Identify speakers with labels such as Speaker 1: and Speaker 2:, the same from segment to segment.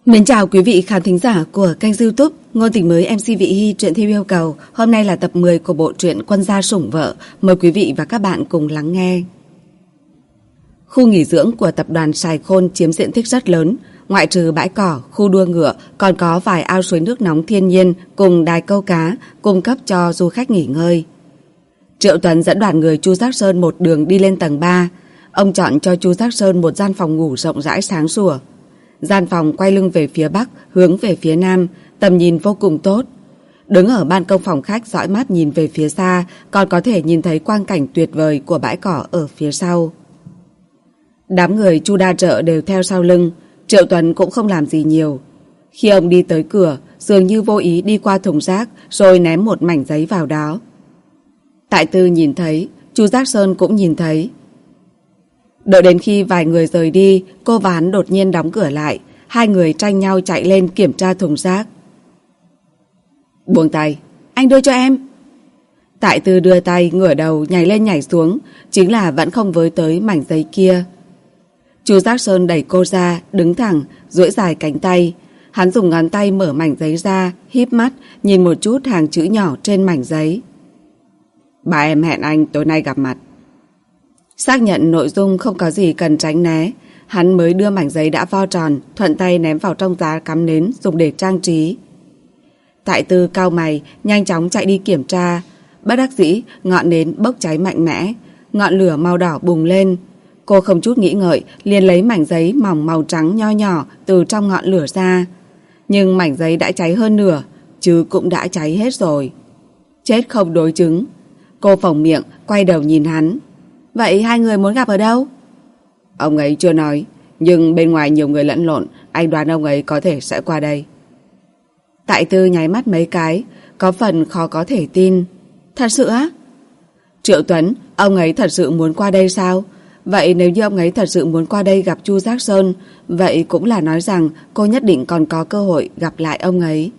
Speaker 1: Mến chào quý vị khán thính giả của kênh YouTube Ngôn Tình Mới MC Vị Hy truyện theo yêu cầu. Hôm nay là tập 10 của bộ truyện Quân Gia Sủng Vợ. Mời quý vị và các bạn cùng lắng nghe. Khu nghỉ dưỡng của tập đoàn Sài Khôn chiếm diện tích rất lớn. Ngoại trừ bãi cỏ, khu đua ngựa, còn có vài ao suối nước nóng thiên nhiên cùng đài câu cá cung cấp cho du khách nghỉ ngơi. Triệu Tuấn dẫn đoàn người Chu Giác Sơn một đường đi lên tầng 3. Ông chọn cho Chu Giác Sơn một gian phòng ngủ rộng rãi sáng sủa. Gian phòng quay lưng về phía bắc, hướng về phía nam, tầm nhìn vô cùng tốt. Đứng ở ban công phòng khách dõi mắt nhìn về phía xa, còn có thể nhìn thấy quang cảnh tuyệt vời của bãi cỏ ở phía sau. Đám người Chu Đa Trợ đều theo sau lưng, Triệu Tuấn cũng không làm gì nhiều. Khi ông đi tới cửa, dường như vô ý đi qua thùng rác rồi ném một mảnh giấy vào đó. Tại Tư nhìn thấy, Chu Giác Sơn cũng nhìn thấy. Đợi đến khi vài người rời đi, cô và hắn đột nhiên đóng cửa lại. Hai người tranh nhau chạy lên kiểm tra thùng rác. Buông tay, anh đưa cho em. Tại Tư đưa tay, ngửa đầu nhảy lên nhảy xuống, chính là vẫn không với tới mảnh giấy kia. Chu Giác Sơn đẩy cô ra, đứng thẳng, duỗi dài cánh tay. Hắn dùng ngón tay mở mảnh giấy ra, híp mắt, nhìn một chút hàng chữ nhỏ trên mảnh giấy. Bà em hẹn anh tối nay gặp mặt. Xác nhận nội dung không có gì cần tránh né, hắn mới đưa mảnh giấy đã vo tròn, thuận tay ném vào trong giá cắm nến dùng để trang trí. Tại Tư cau mày, nhanh chóng chạy đi kiểm tra. Bất đắc dĩ, ngọn nến bốc cháy mạnh mẽ, ngọn lửa màu đỏ bùng lên. Cô không chút nghĩ ngợi, liền lấy mảnh giấy mỏng màu trắng nho nhỏ từ trong ngọn lửa ra. Nhưng mảnh giấy đã cháy hơn nửa, chứ cũng đã cháy hết rồi. Chết không đối chứng. Cô phồng miệng, quay đầu nhìn hắn. Vậy hai người muốn gặp ở đâu? Ông ấy chưa nói, nhưng bên ngoài nhiều người lẫn lộn, anh đoán ông ấy có thể sẽ qua đây. Tại Tư nháy mắt mấy cái, có phần khó có thể tin. Thật sự á? Triệu Tuấn, ông ấy thật sự muốn qua đây sao? Vậy nếu như ông ấy thật sự muốn qua đây gặp Chu Giác Sơn, vậy cũng là nói rằng cô nhất định còn có cơ hội gặp lại ông ấy.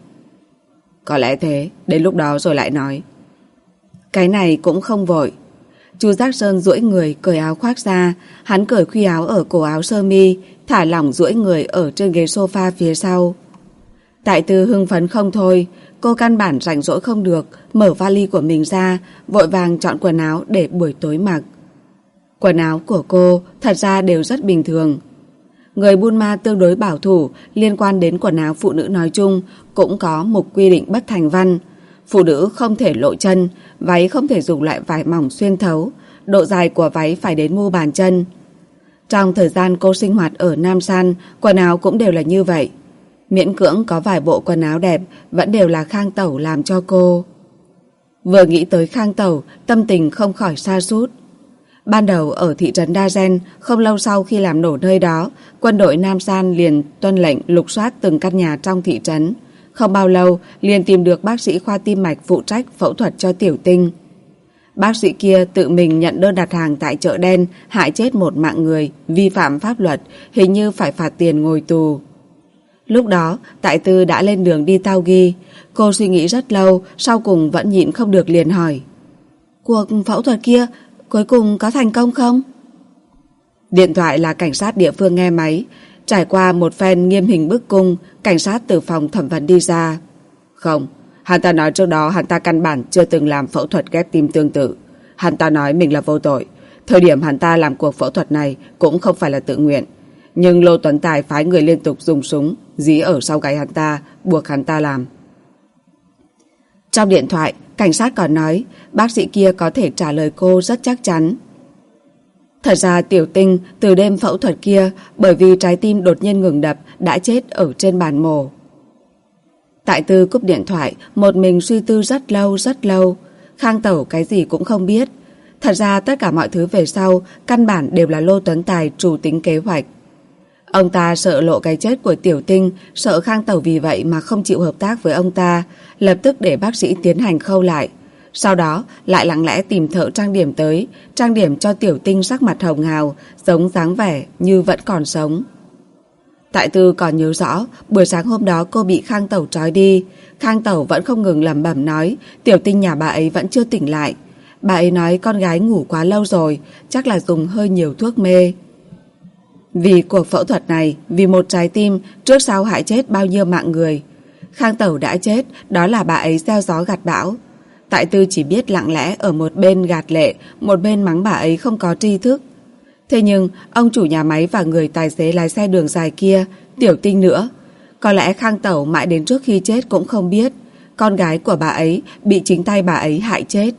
Speaker 1: Có lẽ thế, đến lúc đó rồi lại nói. Cái này cũng không vội. Chu Giác Sơn duỗi người cởi áo khoác ra, hắn cởi khuy áo ở cổ áo sơ mi, thả lỏng duỗi người ở trên ghế sofa phía sau. Tại Tư hưng phấn không thôi, cô căn bản rảnh rỗi không được, mở vali của mình ra, vội vàng chọn quần áo để buổi tối mặc. Quần áo của cô thật ra đều rất bình thường. Người Burma tương đối bảo thủ liên quan đến quần áo phụ nữ nói chung, cũng có một quy định bất thành văn. Phụ nữ không thể lộ chân, váy không thể dùng loại vải mỏng xuyên thấu, độ dài của váy phải đến mu bàn chân. Trong thời gian cô sinh hoạt ở Nam San, quần áo cũng đều là như vậy. Miễn cưỡng có vài bộ quần áo đẹp vẫn đều là Khang Tẩu làm cho cô. Vừa nghĩ tới Khang Tẩu, tâm tình không khỏi sa sút. Ban đầu ở thị trấn Đa Gen, không lâu sau khi làm nổ nơi đó, quân đội Nam San liền tuân lệnh lục soát từng căn nhà trong thị trấn. Không bao lâu liền tìm được bác sĩ khoa tim mạch phụ trách phẫu thuật cho Tiểu Tinh. Bác sĩ kia tự mình nhận đơn đặt hàng tại chợ đen, hại chết một mạng người, vi phạm pháp luật, hình như phải phạt tiền ngồi tù. Lúc đó Tại Tư đã lên đường đi Tao Ghi. Cô suy nghĩ rất lâu, sau cùng vẫn nhịn không được liền hỏi. Cuộc phẫu thuật kia cuối cùng có thành công không? Điện thoại là cảnh sát địa phương nghe máy. Trải qua một phen nghiêm hình bức cung, cảnh sát từ phòng thẩm vấn đi ra. Không, hắn ta nói trước đó hắn ta căn bản chưa từng làm phẫu thuật ghép tim tương tự. Hắn ta nói mình là vô tội. Thời điểm hắn ta làm cuộc phẫu thuật này cũng không phải là tự nguyện. Nhưng Lô Tuấn Tài phái người liên tục dùng súng dí ở sau gáy hắn ta, buộc hắn ta làm. Trong điện thoại, cảnh sát còn nói bác sĩ kia có thể trả lời cô rất chắc chắn. Thật ra Tiểu Tinh từ đêm phẫu thuật kia bởi vì trái tim đột nhiên ngừng đập đã chết ở trên bàn mổ. Tại Tư cúp điện thoại, một mình suy tư rất lâu rất lâu. Khang Tẩu cái gì cũng không biết. Thật ra tất cả mọi thứ về sau căn bản đều là Lô Tuấn Tài chủ tính kế hoạch. Ông ta sợ lộ cái chết của Tiểu Tinh, sợ Khang Tẩu vì vậy mà không chịu hợp tác với ông ta, lập tức để bác sĩ tiến hành khâu lại. Sau đó lại lặng lẽ tìm thợ trang điểm tới, trang điểm cho Tiểu Tinh sắc mặt hồng hào, giống dáng vẻ như vẫn còn sống. Tại Tư còn nhớ rõ, buổi sáng hôm đó cô bị Khang Tẩu trói đi. Khang Tẩu vẫn không ngừng lẩm bẩm nói Tiểu Tinh nhà bà ấy vẫn chưa tỉnh lại. Bà ấy nói con gái ngủ quá lâu rồi, chắc là dùng hơi nhiều thuốc mê. Vì cuộc phẫu thuật này, vì một trái tim, trước sau hại chết bao nhiêu mạng người. Khang Tẩu đã chết, đó là bà ấy gieo gió gặt bão. Tại Tư chỉ biết lặng lẽ ở một bên gạt lệ, một bên mắng bà ấy không có tri thức. Thế nhưng, ông chủ nhà máy và người tài xế lái xe đường dài kia, Tiểu Tinh nữa. Có lẽ Khang Tẩu mãi đến trước khi chết cũng không biết, con gái của bà ấy bị chính tay bà ấy hại chết.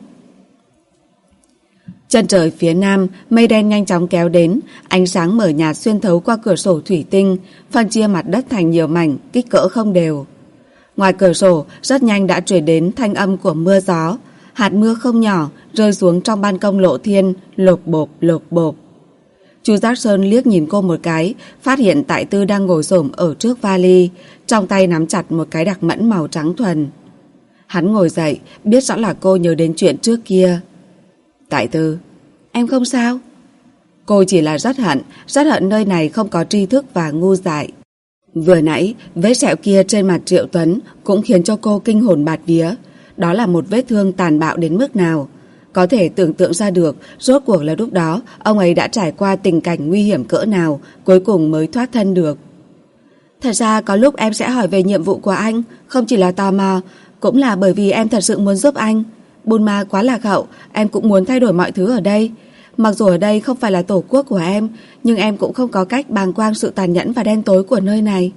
Speaker 1: Chân trời phía nam, mây đen nhanh chóng kéo đến, ánh sáng mờ nhạt xuyên thấu qua cửa sổ thủy tinh, phân chia mặt đất thành nhiều mảnh, kích cỡ không đều. Ngoài cửa sổ, rất nhanh đã truyền đến thanh âm của mưa gió, hạt mưa không nhỏ rơi xuống trong ban công Lộ Thiên, lộp bộp lộp bộp. Chu Giác Sơn liếc nhìn cô một cái, phát hiện Tại Tư đang ngồi xổm ở trước vali, trong tay nắm chặt một cái đặc mẫn màu trắng thuần. Hắn ngồi dậy, biết rõ là cô nhớ đến chuyện trước kia. Tại Tư, em không sao? Cô chỉ là rất hận nơi này không có tri thức và ngu dại. Vừa nãy, vết sẹo kia trên mặt Triệu Tuấn cũng khiến cho cô kinh hồn bạt vía. Đó là một vết thương tàn bạo đến mức nào. Có thể tưởng tượng ra được rốt cuộc là lúc đó ông ấy đã trải qua tình cảnh nguy hiểm cỡ nào, cuối cùng mới thoát thân được. Thật ra có lúc em sẽ hỏi về nhiệm vụ của anh, không chỉ là tò mò, cũng là bởi vì em thật sự muốn giúp anh. Bunma quá lạc hậu, em cũng muốn thay đổi mọi thứ ở đây. Mặc dù ở đây không phải là tổ quốc của em, nhưng em cũng không có cách bàng quang sự tàn nhẫn và đen tối của nơi này.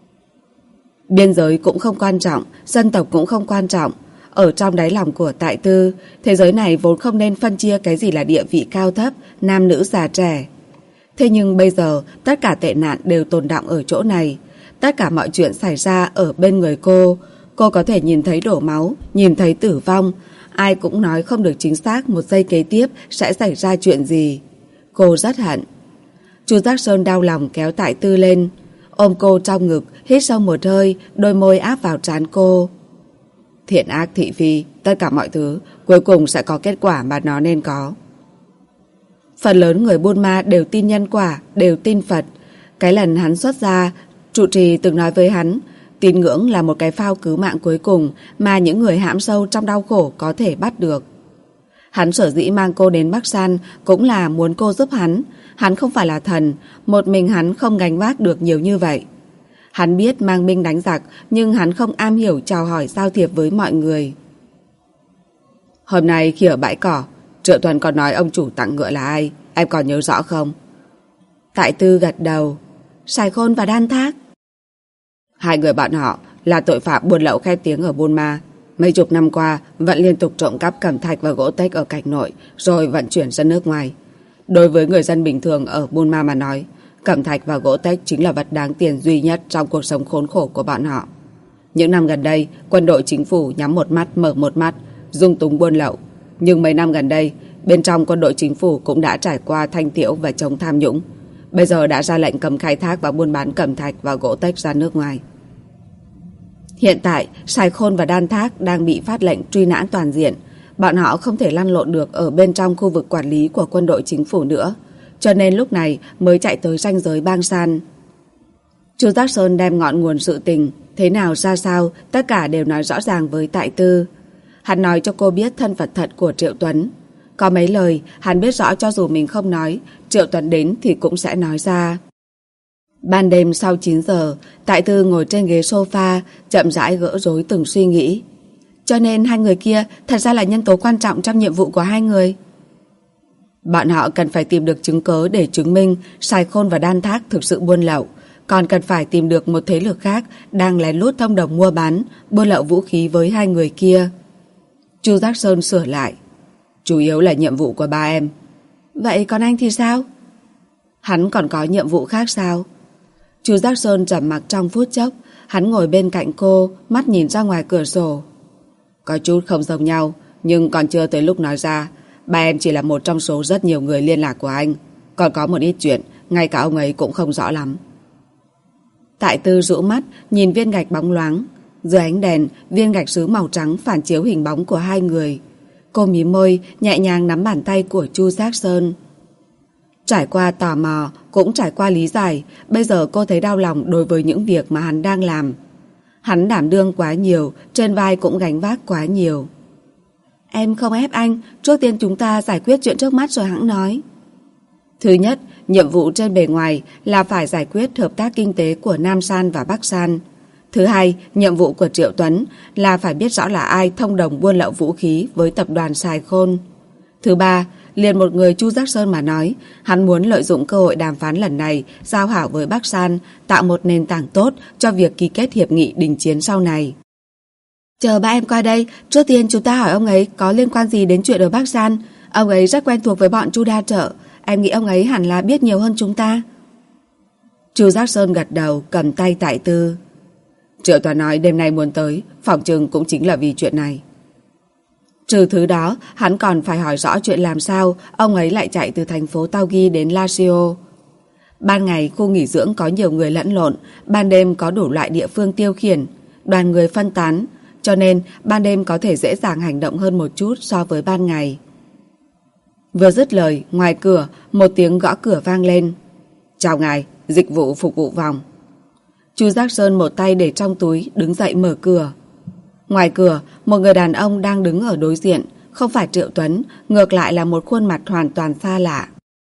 Speaker 1: Biên giới cũng không quan trọng, dân tộc cũng không quan trọng. Ở trong đáy lòng của Tại Tư, thế giới này vốn không nên phân chia cái gì là địa vị cao thấp, nam nữ già trẻ. Thế nhưng bây giờ, tất cả tệ nạn đều tồn đọng ở chỗ này. Tất cả mọi chuyện xảy ra ở bên người cô. Cô có thể nhìn thấy đổ máu, nhìn thấy tử vong. Ai cũng nói không được chính xác một giây kế tiếp sẽ xảy ra chuyện gì. Cô rất hận. Chu Giác Sơn đau lòng kéo Tại Tư lên, ôm cô trong ngực, hít sâu một hơi, đôi môi áp vào trán cô. Thiện ác thị phi, tất cả mọi thứ cuối cùng sẽ có kết quả mà nó nên có. Phần lớn người Burma đều tin nhân quả, đều tin Phật. Cái lần hắn xuất gia, trụ trì từng nói với hắn, tín ngưỡng là một cái phao cứu mạng cuối cùng mà những người hãm sâu trong đau khổ có thể bắt được. Hắn sở dĩ mang cô đến Bắc San cũng là muốn cô giúp hắn. Hắn không phải là thần, một mình hắn không gánh vác được nhiều như vậy. Hắn biết mang binh đánh giặc, nhưng hắn không am hiểu chào hỏi giao thiệp với mọi người. Hôm nay khi ở bãi cỏ, Triệu Tuần còn nói ông chủ tặng ngựa là ai, em còn nhớ rõ không? Tại Tư gật đầu. Sài Khôn và Đan Thác. Hai người bọn họ là tội phạm buôn lậu khét tiếng ở Burma. Mấy chục năm qua vẫn liên tục trộm cắp cẩm thạch và gỗ tếch ở cảnh nội, rồi vận chuyển ra nước ngoài. Đối với người dân bình thường ở Burma mà nói, cẩm thạch và gỗ tếch chính là vật đáng tiền duy nhất trong cuộc sống khốn khổ của bọn họ. Những năm gần đây, quân đội chính phủ nhắm một mắt mở một mắt, dung túng buôn lậu. Nhưng mấy năm gần đây, bên trong quân đội chính phủ cũng đã trải qua thanh tiễu và chống tham nhũng. Bây giờ đã ra lệnh cấm khai thác và buôn bán cẩm thạch và gỗ tếch ra nước ngoài. Hiện tại, Sài Khôn và Đan Thác đang bị phát lệnh truy nã toàn diện. Bọn họ không thể lăn lộn được ở bên trong khu vực quản lý của quân đội chính phủ nữa, cho nên lúc này mới chạy tới ranh giới Bang San. Chu Giác Sơn đem ngọn nguồn sự tình, thế nào ra sao, tất cả đều nói rõ ràng với Tại Tư. Hắn nói cho cô biết thân phận thật của Triệu Tuấn. Có mấy lời, hắn biết rõ cho dù mình không nói, Triệu Tuấn đến thì cũng sẽ nói ra. Ban đêm sau 9 giờ, Tại Tư ngồi trên ghế sofa, chậm rãi gỡ rối từng suy nghĩ. Cho nên hai người kia thật ra là nhân tố quan trọng trong nhiệm vụ của hai người. Bọn họ cần phải tìm được chứng cớ để chứng minh Sài Khôn và Đan Thác thực sự buôn lậu, còn cần phải tìm được một thế lực khác đang lén lút thông đồng mua bán, buôn lậu vũ khí với hai người kia. Chu Giác Sơn sửa lại. Chủ yếu là nhiệm vụ của ba em. Vậy còn anh thì sao? Hắn còn có nhiệm vụ khác sao? Chu Giác Sơn trầm mặc trong phút chốc. Hắn ngồi bên cạnh cô, mắt nhìn ra ngoài cửa sổ. Có chút không giống nhau, nhưng còn chưa tới lúc nói ra. Ba em chỉ là một trong số rất nhiều người liên lạc của anh. Còn có một ít chuyện, ngay cả ông ấy cũng không rõ lắm. Tại Tư rũ mắt, nhìn viên gạch bóng loáng. Dưới ánh đèn, viên gạch sứ màu trắng phản chiếu hình bóng của hai người. Cô mím môi, nhẹ nhàng nắm bàn tay của Chu Giác Sơn. Trải qua tò mò, cũng trải qua lý giải, bây giờ cô thấy đau lòng đối với những việc mà hắn đang làm. Hắn đảm đương quá nhiều, trên vai cũng gánh vác quá nhiều. Em không ép anh, trước tiên chúng ta giải quyết chuyện trước mắt rồi hẵng nói. Thứ nhất, nhiệm vụ trên bề ngoài là phải giải quyết hợp tác kinh tế của Nam San và Bắc San. Thứ hai, nhiệm vụ của Triệu Tuấn là phải biết rõ là ai thông đồng buôn lậu vũ khí với tập đoàn Sài Khôn. Thứ ba, liền một người Chu Giác Sơn mà nói, hắn muốn lợi dụng cơ hội đàm phán lần này giao hảo với Bắc San, tạo một nền tảng tốt cho việc ký kết hiệp nghị đình chiến sau này. Chờ ba em qua đây, trước tiên chúng ta hỏi ông ấy có liên quan gì đến chuyện ở Bắc San. Ông ấy rất quen thuộc với bọn Chu Đa Trợ, em nghĩ ông ấy hẳn là biết nhiều hơn chúng ta. Chu Giác Sơn gật đầu, cầm tay Tại Tư. Triệu Toàn nói đêm nay muốn tới, phỏng chừng cũng chính là vì chuyện này. Trừ thứ đó, hắn còn phải hỏi rõ chuyện làm sao ông ấy lại chạy từ thành phố Taugi đến Lazio. Ban ngày khu nghỉ dưỡng có nhiều người lẫn lộn, ban đêm có đủ loại địa phương tiêu khiển, đoàn người phân tán, cho nên ban đêm có thể dễ dàng hành động hơn một chút so với ban ngày. Vừa dứt lời, ngoài cửa, một tiếng gõ cửa vang lên. Chào ngài, dịch vụ phục vụ phòng. Chu Giác Sơn một tay để trong túi, đứng dậy mở cửa. Ngoài cửa, một người đàn ông đang đứng ở đối diện, không phải Triệu Tuấn, ngược lại là một khuôn mặt hoàn toàn xa lạ.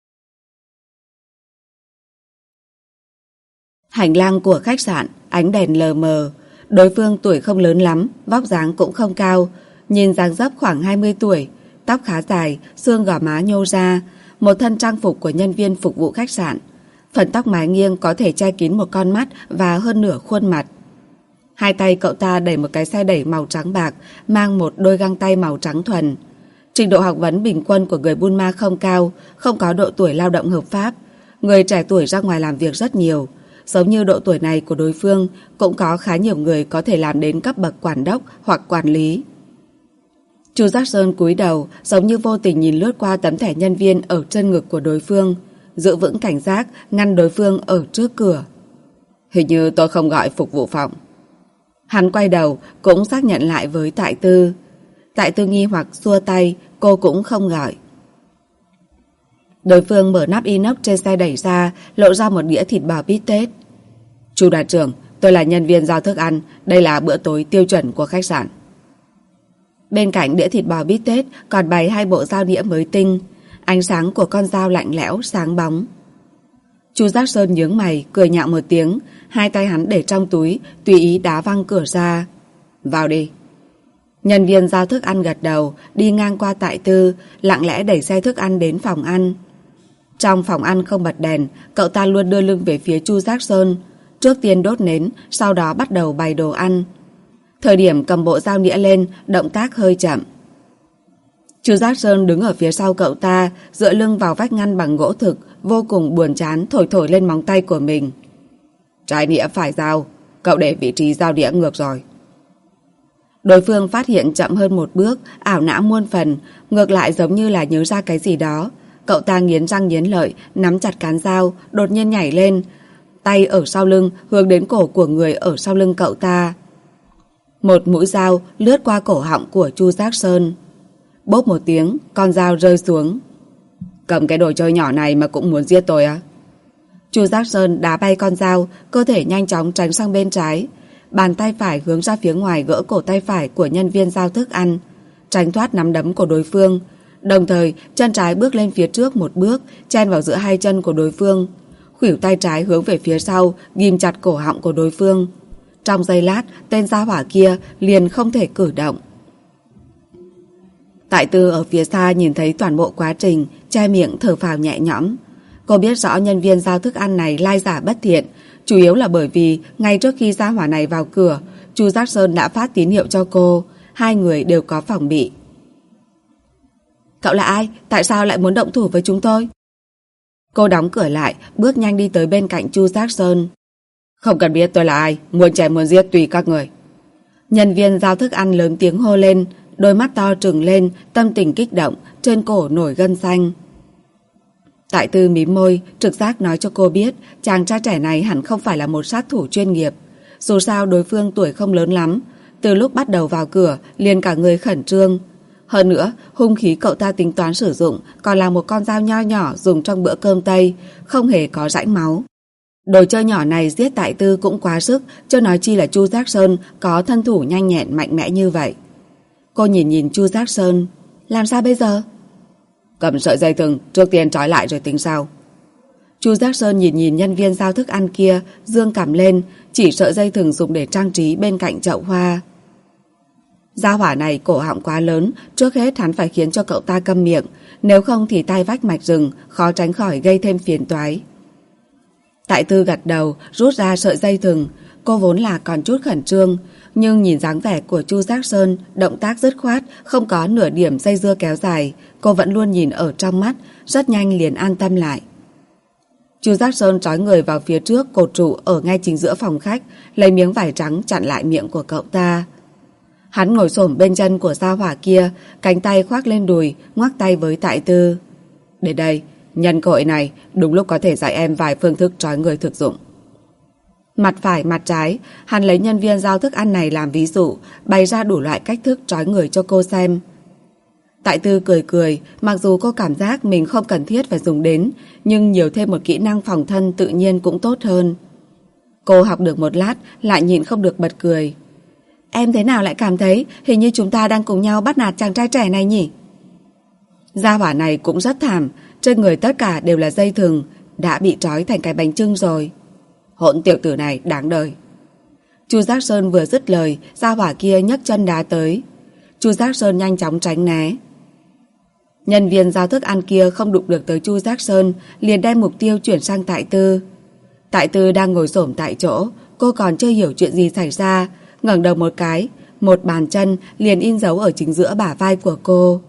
Speaker 1: Hành lang của khách sạn, ánh đèn lờ mờ. Đối phương tuổi không lớn lắm, vóc dáng cũng không cao, nhìn dáng dấp khoảng 20 tuổi, tóc khá dài, xương gò má nhô ra, một thân trang phục của nhân viên phục vụ khách sạn. Phần tóc mái nghiêng có thể che kín một con mắt và hơn nửa khuôn mặt. Hai tay cậu ta đẩy một cái xe đẩy màu trắng bạc, mang một đôi găng tay màu trắng thuần. Trình độ học vấn bình quân của người Burma không cao, không có độ tuổi lao động hợp pháp. Người trẻ tuổi ra ngoài làm việc rất nhiều. Giống như độ tuổi này của đối phương, cũng có khá nhiều người có thể làm đến cấp bậc quản đốc hoặc quản lý. Chu Giác Sơn cúi đầu, giống như vô tình nhìn lướt qua tấm thẻ nhân viên ở chân ngực của đối phương, giữ vững cảnh giác, ngăn đối phương ở trước cửa. Hình như tôi không gọi phục vụ phòng. Hắn quay đầu, cũng xác nhận lại với Tại Tư. Tại Tư nghi hoặc xua tay, cô cũng không gọi. Đối phương mở nắp inox trên xe đẩy ra, lộ ra một đĩa thịt bò bít tết. Chu đoàn trưởng, tôi là nhân viên giao thức ăn, đây là bữa tối tiêu chuẩn của khách sạn. Bên cạnh đĩa thịt bò bít tết còn bày hai bộ dao đĩa mới tinh. Ánh sáng của con dao lạnh lẽo, sáng bóng. Chu Giác Sơn nhướng mày, cười nhạo một tiếng, hai tay hắn để trong túi, tùy ý đá văng cửa ra. Vào đi. Nhân viên giao thức ăn gật đầu, đi ngang qua Tại Tư, lặng lẽ đẩy xe thức ăn đến phòng ăn. Trong phòng ăn không bật đèn, cậu ta luôn đưa lưng về phía Chu Giác Sơn. Trước tiên đốt nến, sau đó bắt đầu bày đồ ăn. Thời điểm cầm bộ dao nĩa lên, động tác hơi chậm. Chu Giác Sơn đứng ở phía sau cậu ta, dựa lưng vào vách ngăn bằng gỗ thực, vô cùng buồn chán thổi thổi lên móng tay của mình. Trái nĩa phải dao, cậu để vị trí dao đĩa ngược rồi. Đối phương phát hiện chậm hơn một bước, ảo não muôn phần, ngược lại giống như là nhớ ra cái gì đó. Cậu ta nghiến răng nghiến lợi, nắm chặt cán dao, đột nhiên nhảy lên, tay ở sau lưng hướng đến cổ của người ở sau lưng cậu ta. Một mũi dao lướt qua cổ họng của Chu Giác Sơn. Bốp một tiếng, con dao rơi xuống. Cầm cái đồ chơi nhỏ này mà cũng muốn giết tôi á? Chu Giác Sơn đá bay con dao, cơ thể nhanh chóng tránh sang bên trái. Bàn tay phải hướng ra phía ngoài gỡ cổ tay phải của nhân viên giao thức ăn, tránh thoát nắm đấm của đối phương. Đồng thời, chân trái bước lên phía trước một bước, chen vào giữa hai chân của đối phương. Khuỷu tay trái hướng về phía sau, ghim chặt cổ họng của đối phương. Trong giây lát, tên gia hỏa kia liền không thể cử động. Tại Tư ở phía xa nhìn thấy toàn bộ quá trình, che miệng thở phào nhẹ nhõm. Cô biết rõ nhân viên giao thức ăn này lai giả bất thiện, chủ yếu là bởi vì ngay trước khi gia hỏa này vào cửa, Chu Giác Sơn đã phát tín hiệu cho cô. Hai người đều có phòng bị. Cậu là ai? Tại sao lại muốn động thủ với chúng tôi? Cô đóng cửa lại, bước nhanh đi tới bên cạnh Chu Giác Sơn. Không cần biết tôi là ai, muốn chém muốn giết tùy các người. Nhân viên giao thức ăn lớn tiếng hô lên, đôi mắt to trừng lên, tâm tình kích động, trên cổ nổi gân xanh. Tại Tư mím môi, trực giác nói cho cô biết chàng trai trẻ này hẳn không phải là một sát thủ chuyên nghiệp. Dù sao đối phương tuổi không lớn lắm, từ lúc bắt đầu vào cửa liền cả người khẩn trương. Hơn nữa, hung khí cậu ta tính toán sử dụng còn là một con dao nho nhỏ dùng trong bữa cơm Tây, không hề có rãnh máu. Đồ chơi nhỏ này giết Tại Tư cũng quá sức, chứ nói chi là Chu Giác Sơn có thân thủ nhanh nhẹn mạnh mẽ như vậy. Cô nhìn Chu Giác Sơn. Làm sao bây giờ? Cầm sợi dây thừng, trước tiên trói lại rồi tính sau. Chu Giác Sơn nhìn nhìn nhân viên giao thức ăn kia, dương cảm lên, chỉ sợi dây thừng dùng để trang trí bên cạnh chậu hoa. Gia hỏa này cổ họng quá lớn, trước hết hắn phải khiến cho cậu ta câm miệng, nếu không thì tai vách mạch rừng, khó tránh khỏi gây thêm phiền toái. Tại Tư gật đầu, rút ra sợi dây thừng. Cô vốn là còn chút khẩn trương, nhưng nhìn dáng vẻ của Chu Giác Sơn, động tác dứt khoát, không có nửa điểm dây dưa kéo dài, cô vẫn luôn nhìn ở trong mắt, rất nhanh liền an tâm lại. Chu Giác Sơn trói người vào phía trước cột trụ ở ngay chính giữa phòng khách, lấy miếng vải trắng chặn lại miệng của cậu ta. Hắn ngồi xổm bên chân của gia hỏa kia, cánh tay khoác lên đùi, ngoắc tay với Tại Tư. Để đây, nhân cơ hội này, đúng lúc có thể dạy em vài phương thức trói người thực dụng. Mặt phải, mặt trái, hắn lấy nhân viên giao thức ăn này làm ví dụ, bày ra đủ loại cách thức trói người cho cô xem. Tại Tư cười cười, mặc dù cô cảm giác mình không cần thiết phải dùng đến, nhưng nhiều thêm một kỹ năng phòng thân tự nhiên cũng tốt hơn. Cô học được một lát, lại nhịn không được bật cười. Em thế nào lại cảm thấy hình như chúng ta đang cùng nhau bắt nạt chàng trai trẻ này nhỉ? Gia hỏa này cũng rất thảm, trên người tất cả đều là dây thừng, đã bị trói thành cái bánh chưng rồi. Hỗn tiểu tử này đáng đời. Chu Giác Sơn vừa dứt lời, gia hỏa kia nhấc chân đá tới. Chu Giác Sơn nhanh chóng tránh né. Nhân viên giao thức ăn kia không đụng được tới Chu Giác Sơn, liền đem mục tiêu chuyển sang Tại Tư. Tại Tư đang ngồi xổm tại chỗ, cô còn chưa hiểu chuyện gì xảy ra, ngẩng đầu một cái, một bàn chân liền in dấu ở chính giữa bả vai của cô.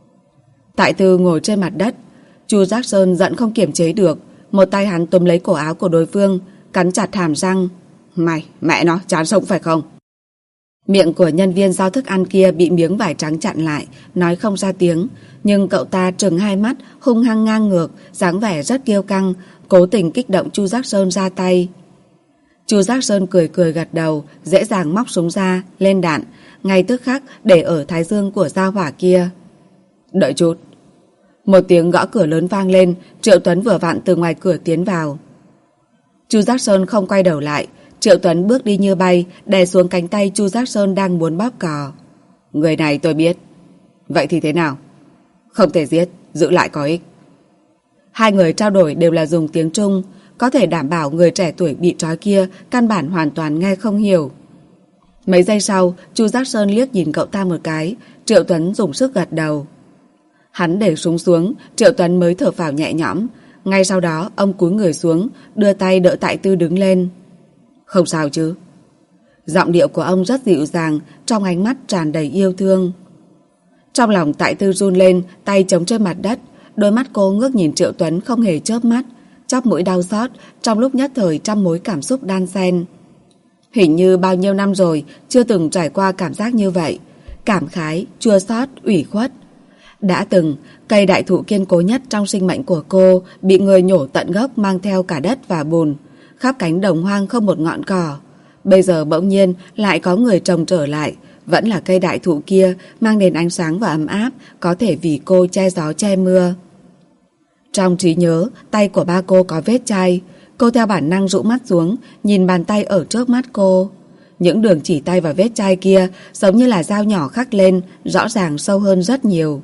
Speaker 1: Tại Tư ngồi trên mặt đất, Chu Giác Sơn giận không kiềm chế được, một tay hắn túm lấy cổ áo của đối phương, cắn chặt hàm răng. Mày, mẹ nó, chán sống phải không? Miệng của nhân viên giao thức ăn kia bị miếng vải trắng chặn lại, nói không ra tiếng, nhưng cậu ta trừng hai mắt, hung hăng ngang ngược, dáng vẻ rất kiêu căng, cố tình kích động Chu Giác Sơn ra tay. Chu Giác Sơn cười cười gật đầu, dễ dàng móc súng ra, lên đạn, ngay tức khắc để ở thái dương của gia hỏa kia. Đợi chút. Một tiếng gõ cửa lớn vang lên, Triệu Tuấn vừa vặn từ ngoài cửa tiến vào. Chu Giác Sơn không quay đầu lại, Triệu Tuấn bước đi như bay, đè xuống cánh tay Chu Giác Sơn đang muốn bóp cò. Người này tôi biết. Vậy thì thế nào? Không thể giết, giữ lại có ích. Hai người trao đổi đều là dùng tiếng Trung, có thể đảm bảo người trẻ tuổi bị trói kia căn bản hoàn toàn nghe không hiểu. Mấy giây sau, Chu Giác Sơn liếc nhìn cậu ta một cái, Triệu Tuấn dùng sức gật đầu. Hắn để súng xuống, Triệu Tuấn mới thở phào nhẹ nhõm. Ngay sau đó, ông cúi người xuống, đưa tay đỡ Tại Tư đứng lên. Không sao chứ? Giọng điệu của ông rất dịu dàng, trong ánh mắt tràn đầy yêu thương. Trong lòng Tại Tư run lên, tay chống trên mặt đất, đôi mắt cô ngước nhìn Triệu Tuấn không hề chớp mắt, chóp mũi đau xót, trong lúc nhất thời trăm mối cảm xúc đan xen. Hình như bao nhiêu năm rồi chưa từng trải qua cảm giác như vậy, cảm khái, chua xót, ủy khuất. Đã từng, cây đại thụ kiên cố nhất trong sinh mệnh của cô bị người nhổ tận gốc mang theo cả đất và bùn, khắp cánh đồng hoang không một ngọn cỏ. Bây giờ bỗng nhiên lại có người trồng trở lại, vẫn là cây đại thụ kia mang đến ánh sáng và ấm áp, có thể vì cô che gió che mưa. Trong trí nhớ, tay của ba cô có vết chai. Cô theo bản năng rũ mắt xuống, nhìn bàn tay ở trước mắt cô. Những đường chỉ tay và vết chai kia giống như là dao nhỏ khắc lên, rõ ràng sâu hơn rất nhiều.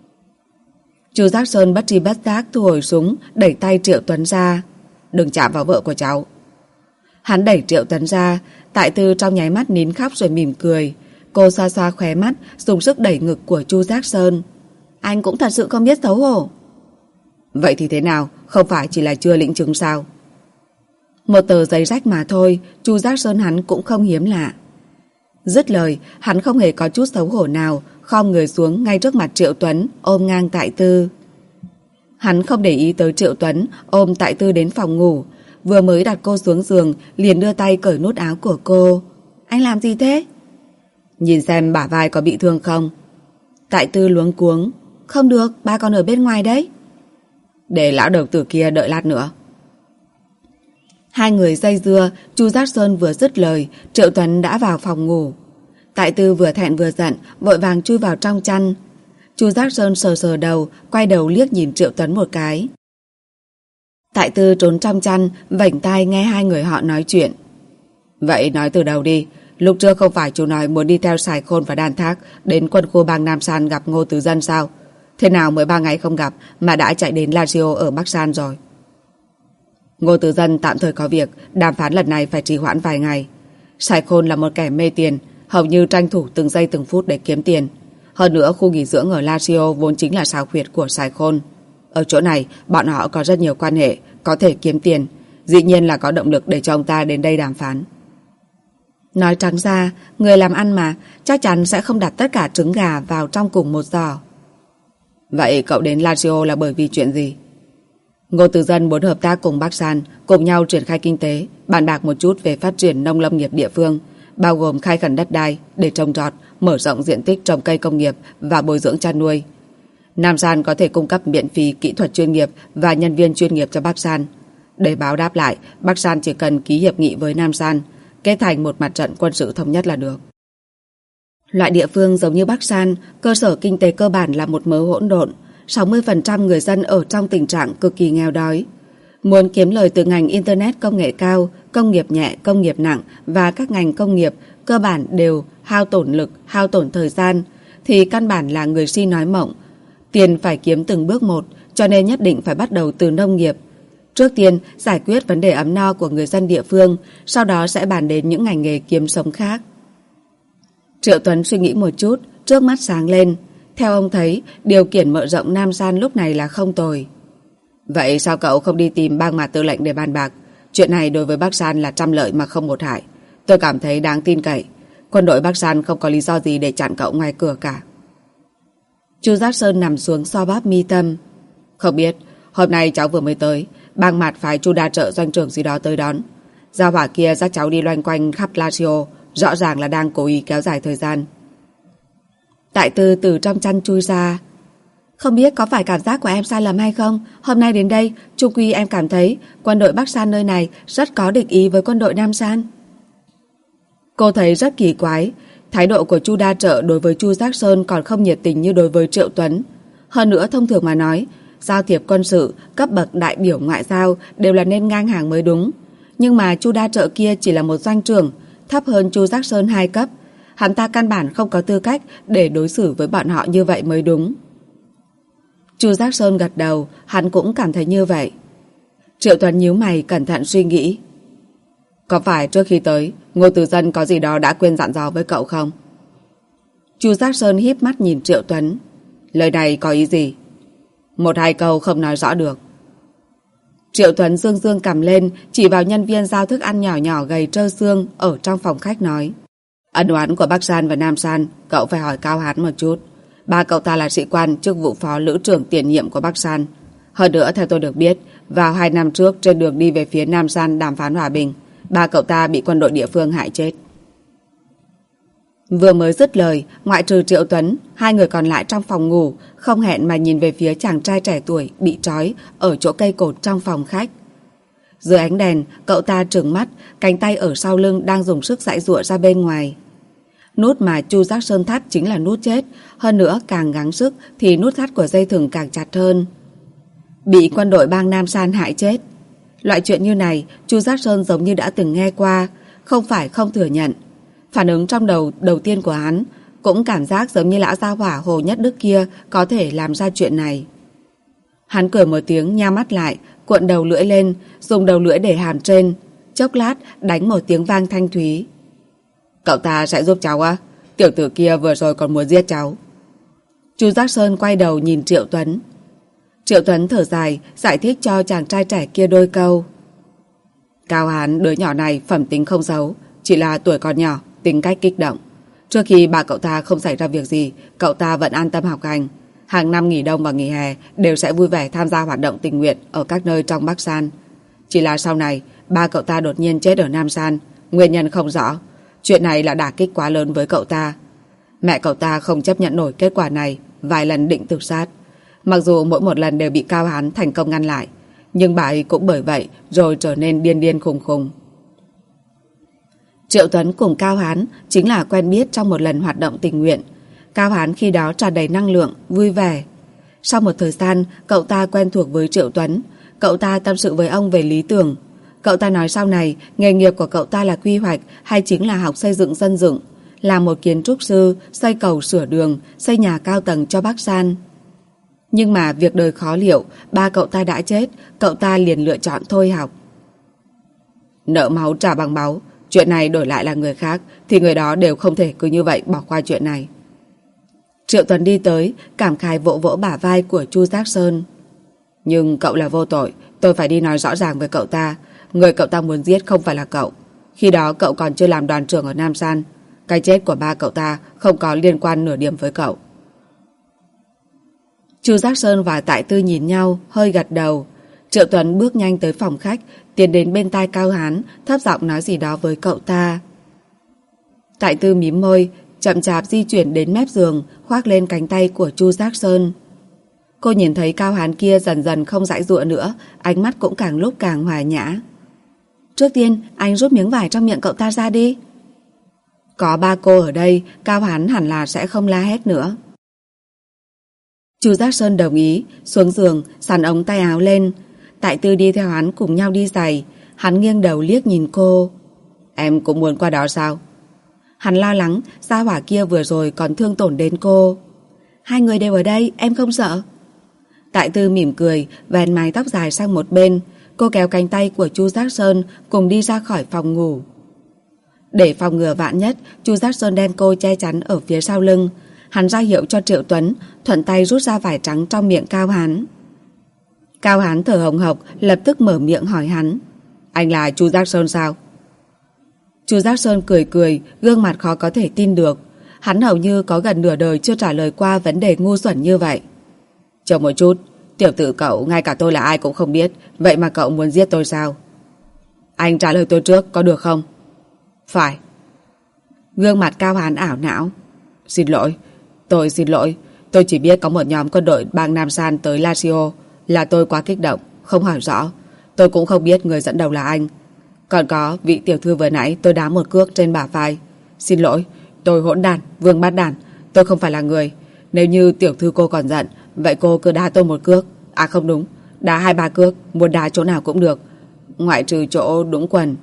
Speaker 1: Chu Giác Sơn bất tri bất giác thu hồi súng, đẩy tay Triệu Tuấn ra. Đừng chạm vào vợ của cháu. Hắn đẩy Triệu Tuấn ra, Tại Tư trong nháy mắt nín khóc rồi mỉm cười. Cô xoa xoa khóe mắt, dùng sức đẩy ngực của Chu Giác Sơn. Anh cũng thật sự không biết xấu hổ. Vậy thì thế nào, không phải chỉ là chưa lĩnh chứng sao? Một tờ giấy rách mà thôi, Chu Giác Sơn hắn cũng không hiếm lạ. Dứt lời, hắn không hề có chút xấu hổ nào, khom người xuống ngay trước mặt Triệu Tuấn, ôm ngang Tại Tư. Hắn không để ý tới Triệu Tuấn, ôm Tại Tư đến phòng ngủ, vừa mới đặt cô xuống giường, liền đưa tay cởi nút áo của cô. Anh làm gì thế? Nhìn xem bả vai có bị thương không? Tại Tư luống cuống. Không được, ba còn ở bên ngoài đấy. Để lão đầu tử kia đợi lát nữa. Hai người dây dưa, Chu Giác Sơn vừa dứt lời, Triệu Tuấn đã vào phòng ngủ. Tại Tư vừa thẹn vừa giận, vội vàng chui vào trong chăn. Chu Giác Sơn sờ sờ đầu, quay đầu liếc nhìn Triệu Tuấn một cái. Tại Tư trốn trong chăn, vểnh tai nghe hai người họ nói chuyện. Vậy nói từ đầu đi, lúc trước không phải chú nói muốn đi theo Sài Khôn và Đan Thác đến quân khu bang Nam San gặp Ngô Tứ Dân sao? Thế nào mới 3 ngày không gặp mà đã chạy đến La Gio ở Bắc San rồi? Ngô Tử Dân tạm thời có việc, đàm phán lần này phải trì hoãn vài ngày. Sài Khôn là một kẻ mê tiền, hầu như tranh thủ từng giây từng phút để kiếm tiền. Hơn nữa khu nghỉ dưỡng ở Lazio vốn chính là sao huyệt của Sài Khôn. Ở chỗ này bọn họ có rất nhiều quan hệ, có thể kiếm tiền, dĩ nhiên là có động lực để cho ông ta đến đây đàm phán. Nói trắng ra, người làm ăn mà, chắc chắn sẽ không đặt tất cả trứng gà vào trong cùng một giỏ. Vậy cậu đến Lazio là bởi vì chuyện gì? Ngô Tử Dân muốn hợp tác cùng Bắc San, cùng nhau triển khai kinh tế, bàn bạc một chút về phát triển nông lâm nghiệp địa phương, bao gồm khai khẩn đất đai để trồng trọt, mở rộng diện tích trồng cây công nghiệp và bồi dưỡng chăn nuôi. Nam San có thể cung cấp miễn phí kỹ thuật chuyên nghiệp và nhân viên chuyên nghiệp cho Bắc San. Để báo đáp lại, Bắc San chỉ cần ký hiệp nghị với Nam San, kết thành một mặt trận quân sự thống nhất là được. Loại địa phương giống như Bắc San, cơ sở kinh tế cơ bản là một mớ hỗn độn, 60% người dân ở trong tình trạng cực kỳ nghèo đói. Muốn kiếm lời từ ngành Internet công nghệ cao, công nghiệp nhẹ, công nghiệp nặng và các ngành công nghiệp cơ bản đều hao tổn lực, hao tổn thời gian, thì căn bản là người si nói mộng. Tiền phải kiếm từng bước một, cho nên nhất định phải bắt đầu từ nông nghiệp. Trước tiên, giải quyết vấn đề ấm no của người dân địa phương, sau đó sẽ bàn đến những ngành nghề kiếm sống khác. Triệu Tuấn suy nghĩ một chút, trước mắt sáng lên. Theo ông thấy, điều kiện mở rộng Nam San lúc này là không tồi. Vậy sao cậu không đi tìm bang mạt tư lệnh để bàn bạc? Chuyện này đối với Bắc San là trăm lợi mà không một hại. Tôi cảm thấy đáng tin cậy. Quân đội Bắc San không có lý do gì để chặn cậu ngoài cửa cả. Chu Giác Sơn nằm xuống xoa bóp mi tâm. Không biết, hôm nay cháu vừa mới tới, bang mạt phái Chu đa trợ doanh trưởng gì đó tới đón. Gia hỏa kia dắt cháu đi loanh quanh khắp Lazio, rõ ràng là đang cố ý kéo dài thời gian. Đại Tư từ trong chăn chui ra. Không biết có phải cảm giác của em sai lầm hay không? Hôm nay đến đây, chung quy em cảm thấy quân đội Bắc San nơi này rất có địch ý với quân đội Nam San. Cô thấy rất kỳ quái. Thái độ của Chu đa trợ đối với Chu Giác Sơn còn không nhiệt tình như đối với Triệu Tuấn. Hơn nữa thông thường mà nói, giao thiệp quân sự, cấp bậc đại biểu ngoại giao đều là nên ngang hàng mới đúng. Nhưng mà Chu đa trợ kia chỉ là một doanh trưởng, thấp hơn Chu Giác Sơn 2 cấp. Hắn ta căn bản không có tư cách để đối xử với bọn họ như vậy mới đúng. Chu Giác Sơn gật đầu, hắn cũng cảm thấy như vậy. Triệu Tuấn nhíu mày cẩn thận suy nghĩ. Có phải trước khi tới, Ngô Tử Dân có gì đó đã quên dặn dò với cậu không? Chu Giác Sơn híp mắt nhìn Triệu Tuấn. Lời này có ý gì? Một hai câu không nói rõ được. Triệu Tuấn dương dương cầm lên, chỉ vào nhân viên giao thức ăn nhỏ nhỏ gầy trơ xương ở trong phòng khách nói. Ân oán của Bắc San và Nam San, cậu phải hỏi Cao Hán một chút. Ba cậu ta là sĩ quan chức vụ phó lữ trưởng tiền nhiệm của Bắc San. Hơn nữa theo tôi được biết, vào 2 năm trước trên đường đi về phía Nam San đàm phán hòa bình, ba cậu ta bị quân đội địa phương hại chết. Vừa mới dứt lời, ngoại trừ Triệu Tuấn, hai người còn lại trong phòng ngủ không hẹn mà nhìn về phía chàng trai trẻ tuổi bị trói ở chỗ cây cột trong phòng khách. Dưới ánh đèn, cậu ta trừng mắt, cánh tay ở sau lưng đang dùng sức giãy giụa ra bên ngoài. Nút mà Chu Giác Sơn thắt chính là nút chết, hơn nữa càng gắng sức thì nút thắt của dây thừng càng chặt hơn. Bị quân đội bang Nam San hại chết. Loại chuyện như này, Chu Giác Sơn giống như đã từng nghe qua, không phải không thừa nhận. Phản ứng trong đầu tiên của hắn cũng cảm giác giống như lão gia hỏa Hồ Nhất Đức kia có thể làm ra chuyện này. Hắn cười một tiếng, nhắm mắt lại, cuộn đầu lưỡi lên, dùng đầu lưỡi để hàm trên, chốc lát đánh một tiếng vang thanh thúy. Cậu ta sẽ giúp cháu á? Tiểu tử kia vừa rồi còn muốn giết cháu. Chu Giác Sơn quay đầu nhìn Triệu Tuấn. Triệu Tuấn thở dài, giải thích cho chàng trai trẻ kia đôi câu. Cao Hán đứa nhỏ này phẩm tính không xấu, chỉ là tuổi còn nhỏ, tính cách kích động. Trước khi ba cậu ta không xảy ra việc gì, cậu ta vẫn an tâm học hành. Hàng năm nghỉ đông và nghỉ hè đều sẽ vui vẻ tham gia hoạt động tình nguyện ở các nơi trong Bắc San. Chỉ là sau này, ba cậu ta đột nhiên chết ở Nam San, nguyên nhân không rõ. Chuyện này là đả kích quá lớn với cậu ta. Mẹ cậu ta không chấp nhận nổi kết quả này, vài lần định tự sát. Mặc dù mỗi một lần đều bị Cao Hán thành công ngăn lại, nhưng bà ấy cũng bởi vậy rồi trở nên điên điên khùng khùng. Triệu Tuấn cùng Cao Hán chính là quen biết trong một lần hoạt động tình nguyện. Cao Hán khi đó tràn đầy năng lượng, vui vẻ. Sau một thời gian, cậu ta quen thuộc với Triệu Tuấn. Cậu ta tâm sự với ông về lý tưởng. Cậu ta nói sau này, nghề nghiệp của cậu ta là quy hoạch hay chính là học xây dựng dân dựng, là một kiến trúc sư, xây cầu sửa đường, xây nhà cao tầng cho Bắc San. Nhưng mà việc đời khó liệu, ba cậu ta đã chết, cậu ta liền lựa chọn thôi học. Nợ máu trả bằng máu. Chuyện này đổi lại là người khác thì người đó đều không thể cứ như vậy bỏ qua chuyện này. Triệu Tuấn đi tới, cảm khái vỗ vỗ bả vai của Chu Giác Sơn. Nhưng cậu là vô tội, tôi phải đi nói rõ ràng với cậu ta. Người cậu ta muốn giết không phải là cậu. Khi đó cậu còn chưa làm đoàn trưởng ở Nam San. Cái chết của ba cậu ta không có liên quan nửa điểm với cậu. Chu Giác Sơn và Tại Tư nhìn nhau, hơi gật đầu. Triệu Tuấn bước nhanh tới phòng khách, tiến đến bên tai Cao Hán, thấp giọng nói gì đó với cậu ta. Tại Tư mím môi, chậm chạp di chuyển đến mép giường, khoác lên cánh tay của Chu Giác Sơn. Cô nhìn thấy Cao Hán kia dần dần không giãy giụa nữa, ánh mắt cũng càng lúc càng hòa nhã. Trước tiên, anh rút miếng vải trong miệng cậu ta ra đi. Có ba cô ở đây, Cao Hán hẳn là sẽ không la hét nữa. Chu Giác Sơn đồng ý, xuống giường, xắn ống tay áo lên. Tại Tư đi theo hắn cùng nhau đi giày. Hắn nghiêng đầu liếc nhìn cô. Em cũng muốn qua đó sao? Hắn lo lắng, gia hỏa kia vừa rồi còn thương tổn đến cô. Hai người đều ở đây, em không sợ. Tại Tư mỉm cười, vén mái tóc dài sang một bên. Cô kéo cánh tay của Chu Giác Sơn cùng đi ra khỏi phòng ngủ. Để phòng ngừa vạn nhất, Chu Giác Sơn đem cô che chắn ở phía sau lưng. Hắn ra hiệu cho Triệu Tuấn, thuận tay rút ra vải trắng trong miệng Cao Hán. Cao Hán thở hồng hộc, lập tức mở miệng hỏi hắn. Anh là Chu Giác Sơn sao? Chu Giác Sơn cười cười, gương mặt khó có thể tin được. Hắn hầu như có gần nửa đời chưa trả lời qua vấn đề ngu xuẩn như vậy. Chờ một chút, tiểu tử cậu ngay cả tôi là ai cũng không biết, vậy mà cậu muốn giết tôi sao? Anh trả lời tôi trước, có được không? Phải. Gương mặt Cao Hán ảo não. Xin lỗi, tôi xin lỗi. Tôi chỉ biết có một nhóm quân đội bang Nam San tới Lazio. Là tôi quá kích động, không hỏi rõ. Tôi cũng không biết người dẫn đầu là anh. Còn có vị tiểu thư vừa nãy tôi đá một cước trên bả vai. Xin lỗi, tôi hỗn đản, vương bát đản. Tôi không phải là người. Nếu như tiểu thư cô còn giận, vậy cô cứ đá tôi một cước. À không đúng, đá 2-3 cước, muốn đá chỗ nào cũng được, ngoại trừ chỗ đũng quần.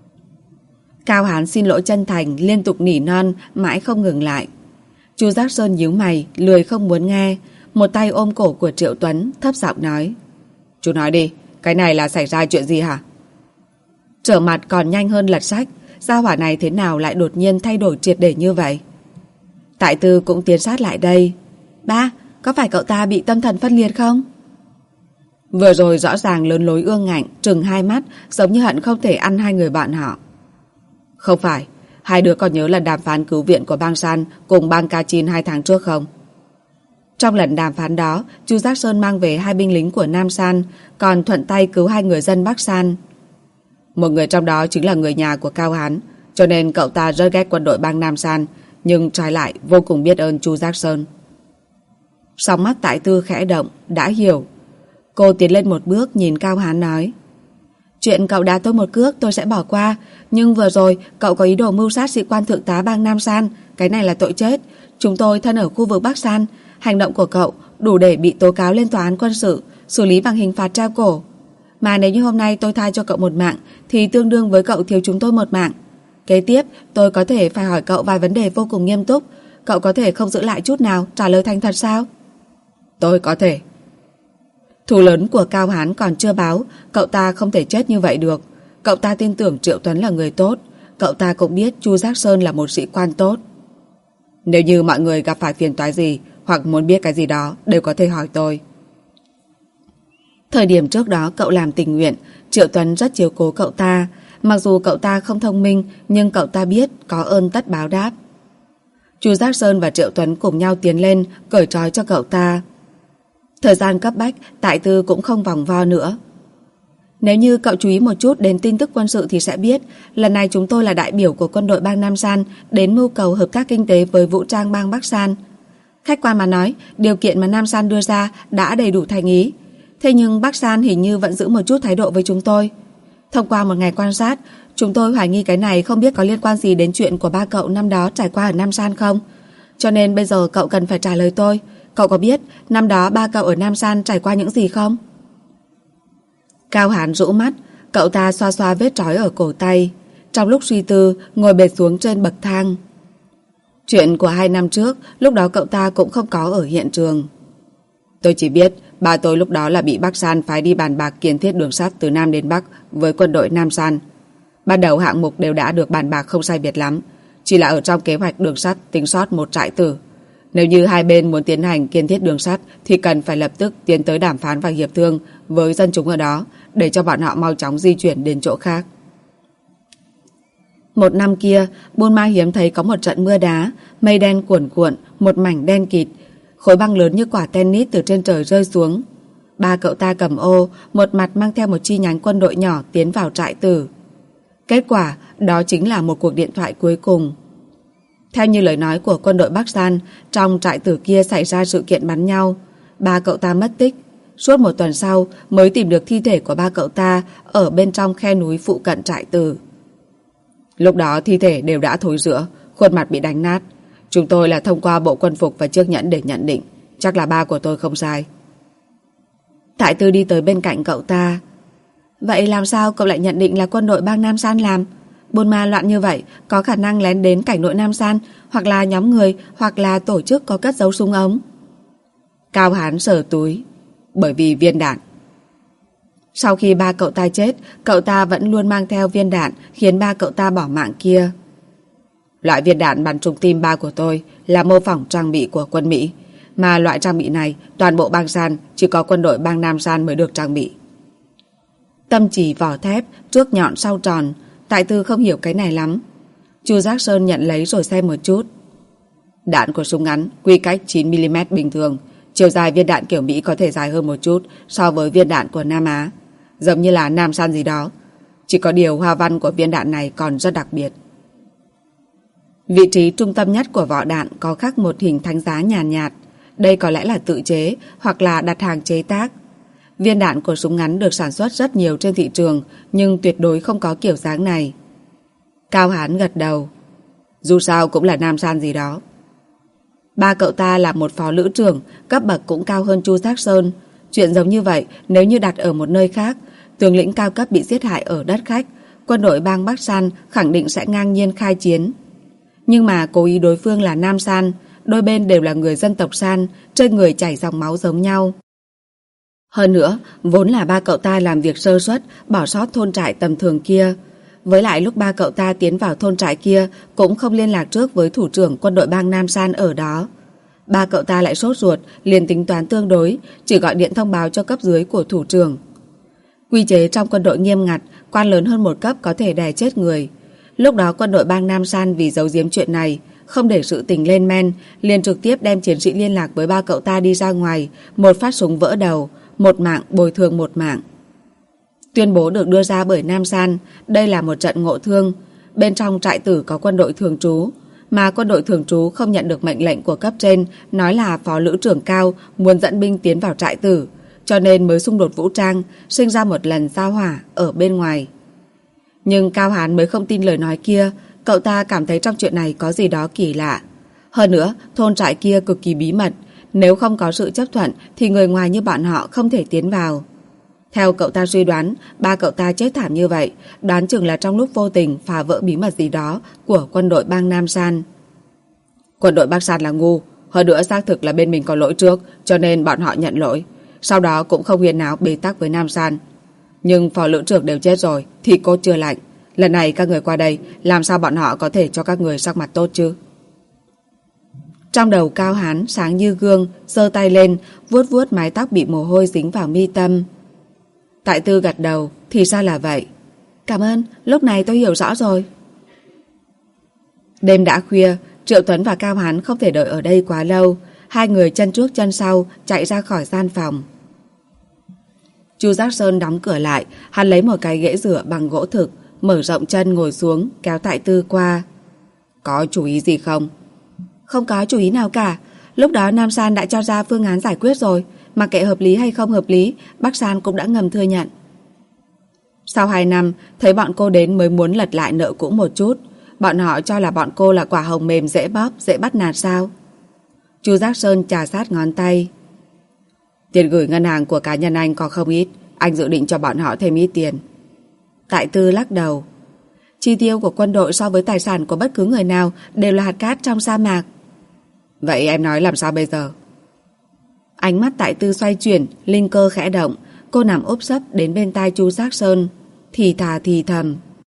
Speaker 1: Cao Hán xin lỗi chân thành, liên tục nỉ non, mãi không ngừng lại. Chu Giác Sơn nhíu mày, lười không muốn nghe, một tay ôm cổ của Triệu Tuấn, thấp giọng nói. Chú nói đi, cái này là xảy ra chuyện gì hả? Trở mặt còn nhanh hơn lật sách, gia hỏa này thế nào lại đột nhiên thay đổi triệt để như vậy? Tại Tư cũng tiến sát lại đây. Ba, có phải cậu ta bị tâm thần phân liệt không? Vừa rồi rõ ràng lớn lối ương ngạnh, trừng hai mắt, giống như hận không thể ăn hai người bạn họ. Không phải, hai đứa còn nhớ lần đàm phán cứu viện của bang San cùng bang Kachin 2 tháng trước không? Trong lần đàm phán đó, Chu Giác Sơn mang về 2 binh lính của Nam San, còn thuận tay cứu 2 người dân Bắc San. Một người trong đó chính là người nhà của Cao Hán, cho nên cậu ta rất ghét quân đội bang Nam San, nhưng trái lại vô cùng biết ơn Chu Giác Sơn. Sóng mắt Tại Tư khẽ động, đã hiểu. Cô tiến lên một bước nhìn Cao Hán nói. Chuyện cậu đá tôi một cước tôi sẽ bỏ qua, nhưng vừa rồi cậu có ý đồ mưu sát sĩ quan thượng tá bang Nam San, cái này là tội chết. Chúng tôi thân ở khu vực Bắc San, hành động của cậu đủ để bị tố cáo lên tòa án quân sự, xử lý bằng hình phạt treo cổ. Mà nếu như hôm nay tôi tha cho cậu một mạng thì tương đương với cậu thiếu chúng tôi một mạng. Kế tiếp tôi có thể phải hỏi cậu vài vấn đề vô cùng nghiêm túc. Cậu có thể không giữ lại chút nào, trả lời thành thật sao? Tôi có thể. Thù lớn của Cao Hán còn chưa báo, cậu ta không thể chết như vậy được. Cậu ta tin tưởng Triệu Tuấn là người tốt. Cậu ta cũng biết Chu Giác Sơn là một sĩ quan tốt. Nếu như mọi người gặp phải phiền toái gì hoặc muốn biết cái gì đó đều có thể hỏi tôi. Thời điểm trước đó cậu làm tình nguyện, Triệu Tuấn rất chiếu cố cậu ta. Mặc dù cậu ta không thông minh, nhưng cậu ta biết có ơn tất báo đáp. Chu Giác Sơn và Triệu Tuấn cùng nhau tiến lên, cởi trói cho cậu ta. Thời gian cấp bách, Tại Tư cũng không vòng vo nữa. Nếu như cậu chú ý một chút đến tin tức quân sự thì sẽ biết, lần này chúng tôi là đại biểu của quân đội bang Nam San đến mưu cầu hợp tác kinh tế với vũ trang bang Bắc San. Khách quan mà nói, điều kiện mà Nam San đưa ra đã đầy đủ thành ý. Thế nhưng Bắc San hình như vẫn giữ một chút thái độ với chúng tôi. Thông qua một ngày quan sát, chúng tôi hoài nghi cái này không biết có liên quan gì đến chuyện của ba cậu năm đó trải qua ở Nam San không. Cho nên bây giờ cậu cần phải trả lời tôi. Cậu có biết năm đó ba cậu ở Nam San trải qua những gì không? Cao Hán rũ mắt, cậu ta xoa xoa vết trói ở cổ tay. Trong lúc suy tư, ngồi bệt xuống trên bậc thang. Chuyện của 2 năm trước, lúc đó cậu ta cũng không có ở hiện trường. Tôi chỉ biết ba tôi lúc đó là bị Bắc San phái đi bàn bạc kiến thiết đường sắt từ Nam đến Bắc với quân đội Nam San. Ban đầu hạng mục đều đã được bàn bạc không sai biệt lắm, chỉ là ở trong kế hoạch đường sắt tính sót một trại tử. Nếu như hai bên muốn tiến hành kiến thiết đường sắt thì cần phải lập tức tiến tới đàm phán và hiệp thương với dân chúng ở đó để cho bọn họ mau chóng di chuyển đến chỗ khác. Một năm kia, Buôn Ma hiếm thấy có một trận mưa đá, mây đen cuồn cuộn, một mảnh đen kịt, khối băng lớn như quả tennis từ trên trời rơi xuống. Ba cậu ta cầm ô, một mặt mang theo một chi nhánh quân đội nhỏ tiến vào trại tử. Kết quả, đó chính là một cuộc điện thoại cuối cùng. Theo như lời nói của quân đội Bắc San, trong trại tử kia xảy ra sự kiện bắn nhau. Ba cậu ta mất tích. Suốt một tuần sau mới tìm được thi thể của ba cậu ta ở bên trong khe núi phụ cận trại tử. Lúc đó thi thể đều đã thối rữa, khuôn mặt bị đánh nát. Chúng tôi là thông qua bộ quân phục và chiếc nhẫn để nhận định. Chắc là ba của tôi không sai. Tại Tư đi tới bên cạnh cậu ta. Vậy làm sao cậu lại nhận định là quân đội bang Nam San làm? Buôn Ma loạn như vậy, có khả năng lén đến cảnh nội Nam San, hoặc là nhóm người, hoặc là tổ chức có cất giấu súng ống. Cao Hán sờ túi. Bởi vì viên đạn. Sau khi ba cậu ta chết, cậu ta vẫn luôn mang theo viên đạn khiến ba cậu ta bỏ mạng kia. Loại viên đạn bắn trúng tim ba của tôi là mô phỏng trang bị của quân Mỹ, mà loại trang bị này toàn bộ bang San chỉ có quân đội bang Nam San mới được trang bị. Tâm chỉ vỏ thép, trước nhọn sau tròn. Tại Tư không hiểu cái này lắm. Chu Giác Sơn nhận lấy rồi xem một chút. Đạn của súng ngắn quy cách 9mm bình thường. Chiều dài viên đạn kiểu Mỹ có thể dài hơn một chút so với viên đạn của Nam Á, giống như là Nam San gì đó. Chỉ có điều hoa văn của viên đạn này còn rất đặc biệt. Vị trí trung tâm nhất của vỏ đạn có khắc một hình thánh giá nhàn nhạt. Đây có lẽ là tự chế hoặc là đặt hàng chế tác. Viên đạn của súng ngắn được sản xuất rất nhiều trên thị trường, nhưng tuyệt đối không có kiểu dáng này. Cao Hán gật đầu. Dù sao cũng là Nam San gì đó. Ba cậu ta là một phó lữ trưởng, cấp bậc cũng cao hơn Chu Giác Sơn. Chuyện giống như vậy, nếu như đặt ở một nơi khác, tướng lĩnh cao cấp bị giết hại ở đất khách, quân đội bang Bắc San khẳng định sẽ ngang nhiên khai chiến. Nhưng mà cố ý đối phương là Nam San, đôi bên đều là người dân tộc San, trên người chảy dòng máu giống nhau. Hơn nữa, vốn là ba cậu ta làm việc sơ suất, bỏ sót thôn trại tầm thường kia. Với lại lúc ba cậu ta tiến vào thôn trại kia cũng không liên lạc trước với thủ trưởng quân đội bang Nam San ở đó. Ba cậu ta lại sốt ruột, liền tính toán tương đối, chỉ gọi điện thông báo cho cấp dưới của thủ trưởng. Quy chế trong quân đội nghiêm ngặt, quan lớn hơn một cấp có thể đè chết người. Lúc đó quân đội bang Nam San vì giấu giếm chuyện này, không để sự tình lên men, liền trực tiếp đem chiến sĩ liên lạc với ba cậu ta đi ra ngoài, một phát súng vỡ đầu, một mạng bồi thường một mạng. Tuyên bố được đưa ra bởi Nam San, đây là một trận ngộ thương. Bên trong trại tử có quân đội thường trú, mà quân đội thường trú không nhận được mệnh lệnh của cấp trên, nói là phó lữ trưởng cao muốn dẫn binh tiến vào trại tử, cho nên mới xung đột vũ trang, sinh ra một lần giao hỏa ở bên ngoài. Nhưng Cao Hán mới không tin lời nói kia, cậu ta cảm thấy trong chuyện này có gì đó kỳ lạ. Hơn nữa, thôn trại kia cực kỳ bí mật, nếu không có sự chấp thuận thì người ngoài như bọn họ không thể tiến vào. Theo cậu ta suy đoán, ba cậu ta chết thảm như vậy, đoán chừng là trong lúc vô tình phá vỡ bí mật gì đó của quân đội bang Nam San. Quân đội Bắc San là ngu, hơn nữa xác thực là bên mình có lỗi trước, cho nên bọn họ nhận lỗi. Sau đó cũng không huyên náo bế tắc với Nam San. Nhưng phó lữ trưởng đều chết rồi thì cốt chưa lạnh. Lần này các người qua đây, làm sao bọn họ có thể cho các người sắc mặt tốt chứ? Trong đầu Cao Hán sáng như gương, giơ tay lên, vuốt vuốt mái tóc bị mồ hôi dính vào mi tâm. Tại Tư gật đầu, thì ra là vậy. Cảm ơn, lúc này tôi hiểu rõ rồi. Đêm đã khuya, Triệu Tuấn và Cao Hán không thể đợi ở đây quá lâu. Hai người chân trước chân sau chạy ra khỏi gian phòng. Chu Giác Sơn đóng cửa lại, hắn lấy một cái ghế rửa bằng gỗ thực, mở rộng chân ngồi xuống, kéo Tại Tư qua. Có chú ý gì không? Không có chú ý nào cả. Lúc đó Nam San đã cho ra phương án giải quyết rồi, mặc kệ hợp lý hay không hợp lý, Bắc San cũng đã ngầm thừa nhận. Sau 2 năm, thấy bọn cô đến mới muốn lật lại nợ cũ một chút. Bọn họ cho là bọn cô là quả hồng mềm dễ bóp, dễ bắt nạt sao? Chu Giác Sơn chà sát ngón tay. Tiền gửi ngân hàng của cá nhân anh có không ít, anh dự định cho bọn họ thêm ít tiền. Tại Tư lắc đầu. Chi tiêu của quân đội so với tài sản của bất cứ người nào đều là hạt cát trong sa mạc. Vậy em nói làm sao bây giờ? Ánh mắt Tại Tư xoay chuyển, linh cơ khẽ động. Cô nằm úp sấp đến bên tai Chu Giác Sơn, thì thà thì thầm.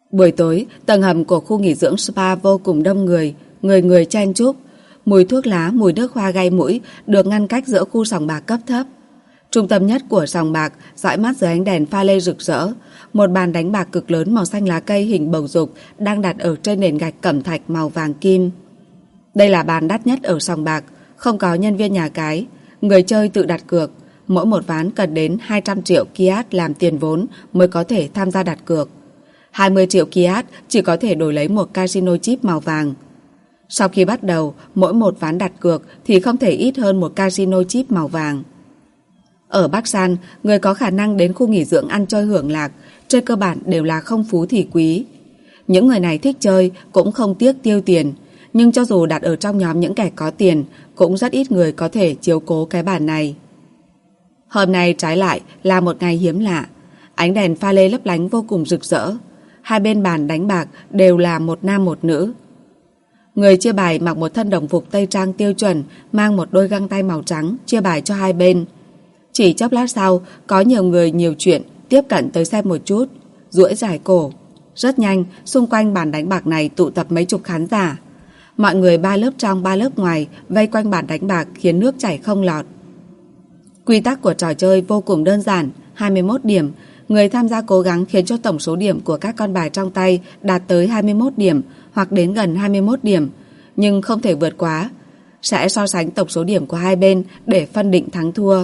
Speaker 1: Buổi tối, tầng hầm của khu nghỉ dưỡng spa vô cùng đông người, người người chen chúc. Mùi thuốc lá, mùi nước hoa gây mũi được ngăn cách giữa khu sòng bạc cấp thấp. Trung tâm nhất của sòng bạc, dõi mắt dưới ánh đèn pha lê rực rỡ. Một bàn đánh bạc cực lớn màu xanh lá cây hình bầu dục đang đặt ở trên nền gạch cẩm thạch màu vàng kim. Đây là bàn đắt nhất ở sòng bạc, không có nhân viên nhà cái. Người chơi tự đặt cược. Mỗi một ván cần đến 200 triệu kyat làm tiền vốn mới có thể tham gia đặt cược. 20 triệu kyat chỉ có thể đổi lấy một casino chip màu vàng. Sau khi bắt đầu, mỗi một ván đặt cược thì không thể ít hơn một casino chip màu vàng. Ở Bắc San, người có khả năng đến khu nghỉ dưỡng ăn chơi hưởng lạc, trên cơ bản đều là không phú thì quý. Những người này thích chơi cũng không tiếc tiêu tiền, nhưng cho dù đặt ở trong nhóm những kẻ có tiền, cũng rất ít người có thể chiếu cố cái bàn này. Hôm nay trái lại là một ngày hiếm lạ. Ánh đèn pha lê lấp lánh vô cùng rực rỡ. Hai bên bàn đánh bạc đều là một nam một nữ. Người chia bài mặc một thân đồng phục tây trang tiêu chuẩn, mang một đôi găng tay màu trắng, chia bài cho hai bên. Chỉ chốc lát sau, có nhiều người nhiều chuyện tiếp cận tới xem một chút, duỗi dài cổ. Rất nhanh, xung quanh bàn đánh bạc này tụ tập mấy chục khán giả. Mọi người ba lớp trong ba lớp ngoài vây quanh bàn đánh bạc khiến nước chảy không lọt. Quy tắc của trò chơi vô cùng đơn giản, 21 điểm. Người tham gia cố gắng khiến cho tổng số điểm của các con bài trong tay đạt tới 21 điểm hoặc đến gần 21 điểm, nhưng không thể vượt quá. Sẽ so sánh tổng số điểm của hai bên để phân định thắng thua.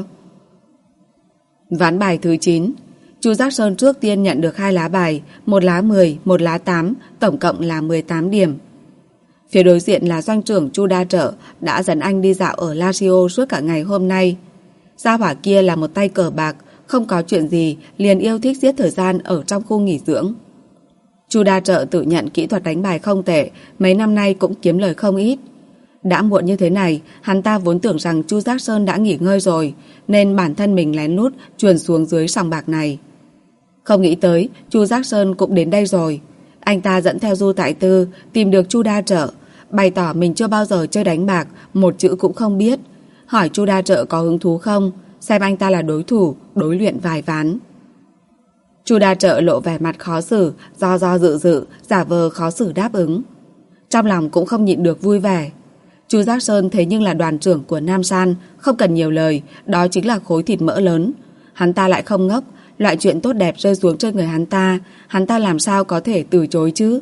Speaker 1: Ván bài thứ 9. Chu Giác Sơn trước tiên nhận được 2 lá bài, một lá 10, một lá 8, tổng cộng là 18 điểm. Phía đối diện là doanh trưởng Chu Đa Trợ đã dẫn anh đi dạo ở Lazio suốt cả ngày hôm nay. Gia hỏa kia là một tay cờ bạc, không có chuyện gì liền yêu thích giết thời gian ở trong khu nghỉ dưỡng. Chu Đa Trợ tự nhận kỹ thuật đánh bài không tệ, mấy năm nay cũng kiếm lời không ít. Đã muộn như thế này, hắn ta vốn tưởng rằng Chu Giác Sơn đã nghỉ ngơi rồi, nên bản thân mình lén lút chuồn xuống dưới sòng bạc này. Không nghĩ tới, Chu Giác Sơn cũng đến đây rồi. Anh ta dẫn theo Du Tại Tư, tìm được Chu Đa Trợ, bày tỏ mình chưa bao giờ chơi đánh bạc, một chữ cũng không biết. Hỏi Chu Đa Trợ có hứng thú không, xem anh ta là đối thủ, đối luyện vài ván. Chu Đa Trợ lộ vẻ mặt khó xử, do dự, giả vờ khó xử đáp ứng. Trong lòng cũng không nhịn được vui vẻ. Chu Giác Sơn thế nhưng là đoàn trưởng của Nam San, không cần nhiều lời, đó chính là khối thịt mỡ lớn. Hắn ta lại không ngốc, loại chuyện tốt đẹp rơi xuống trên người hắn ta làm sao có thể từ chối chứ?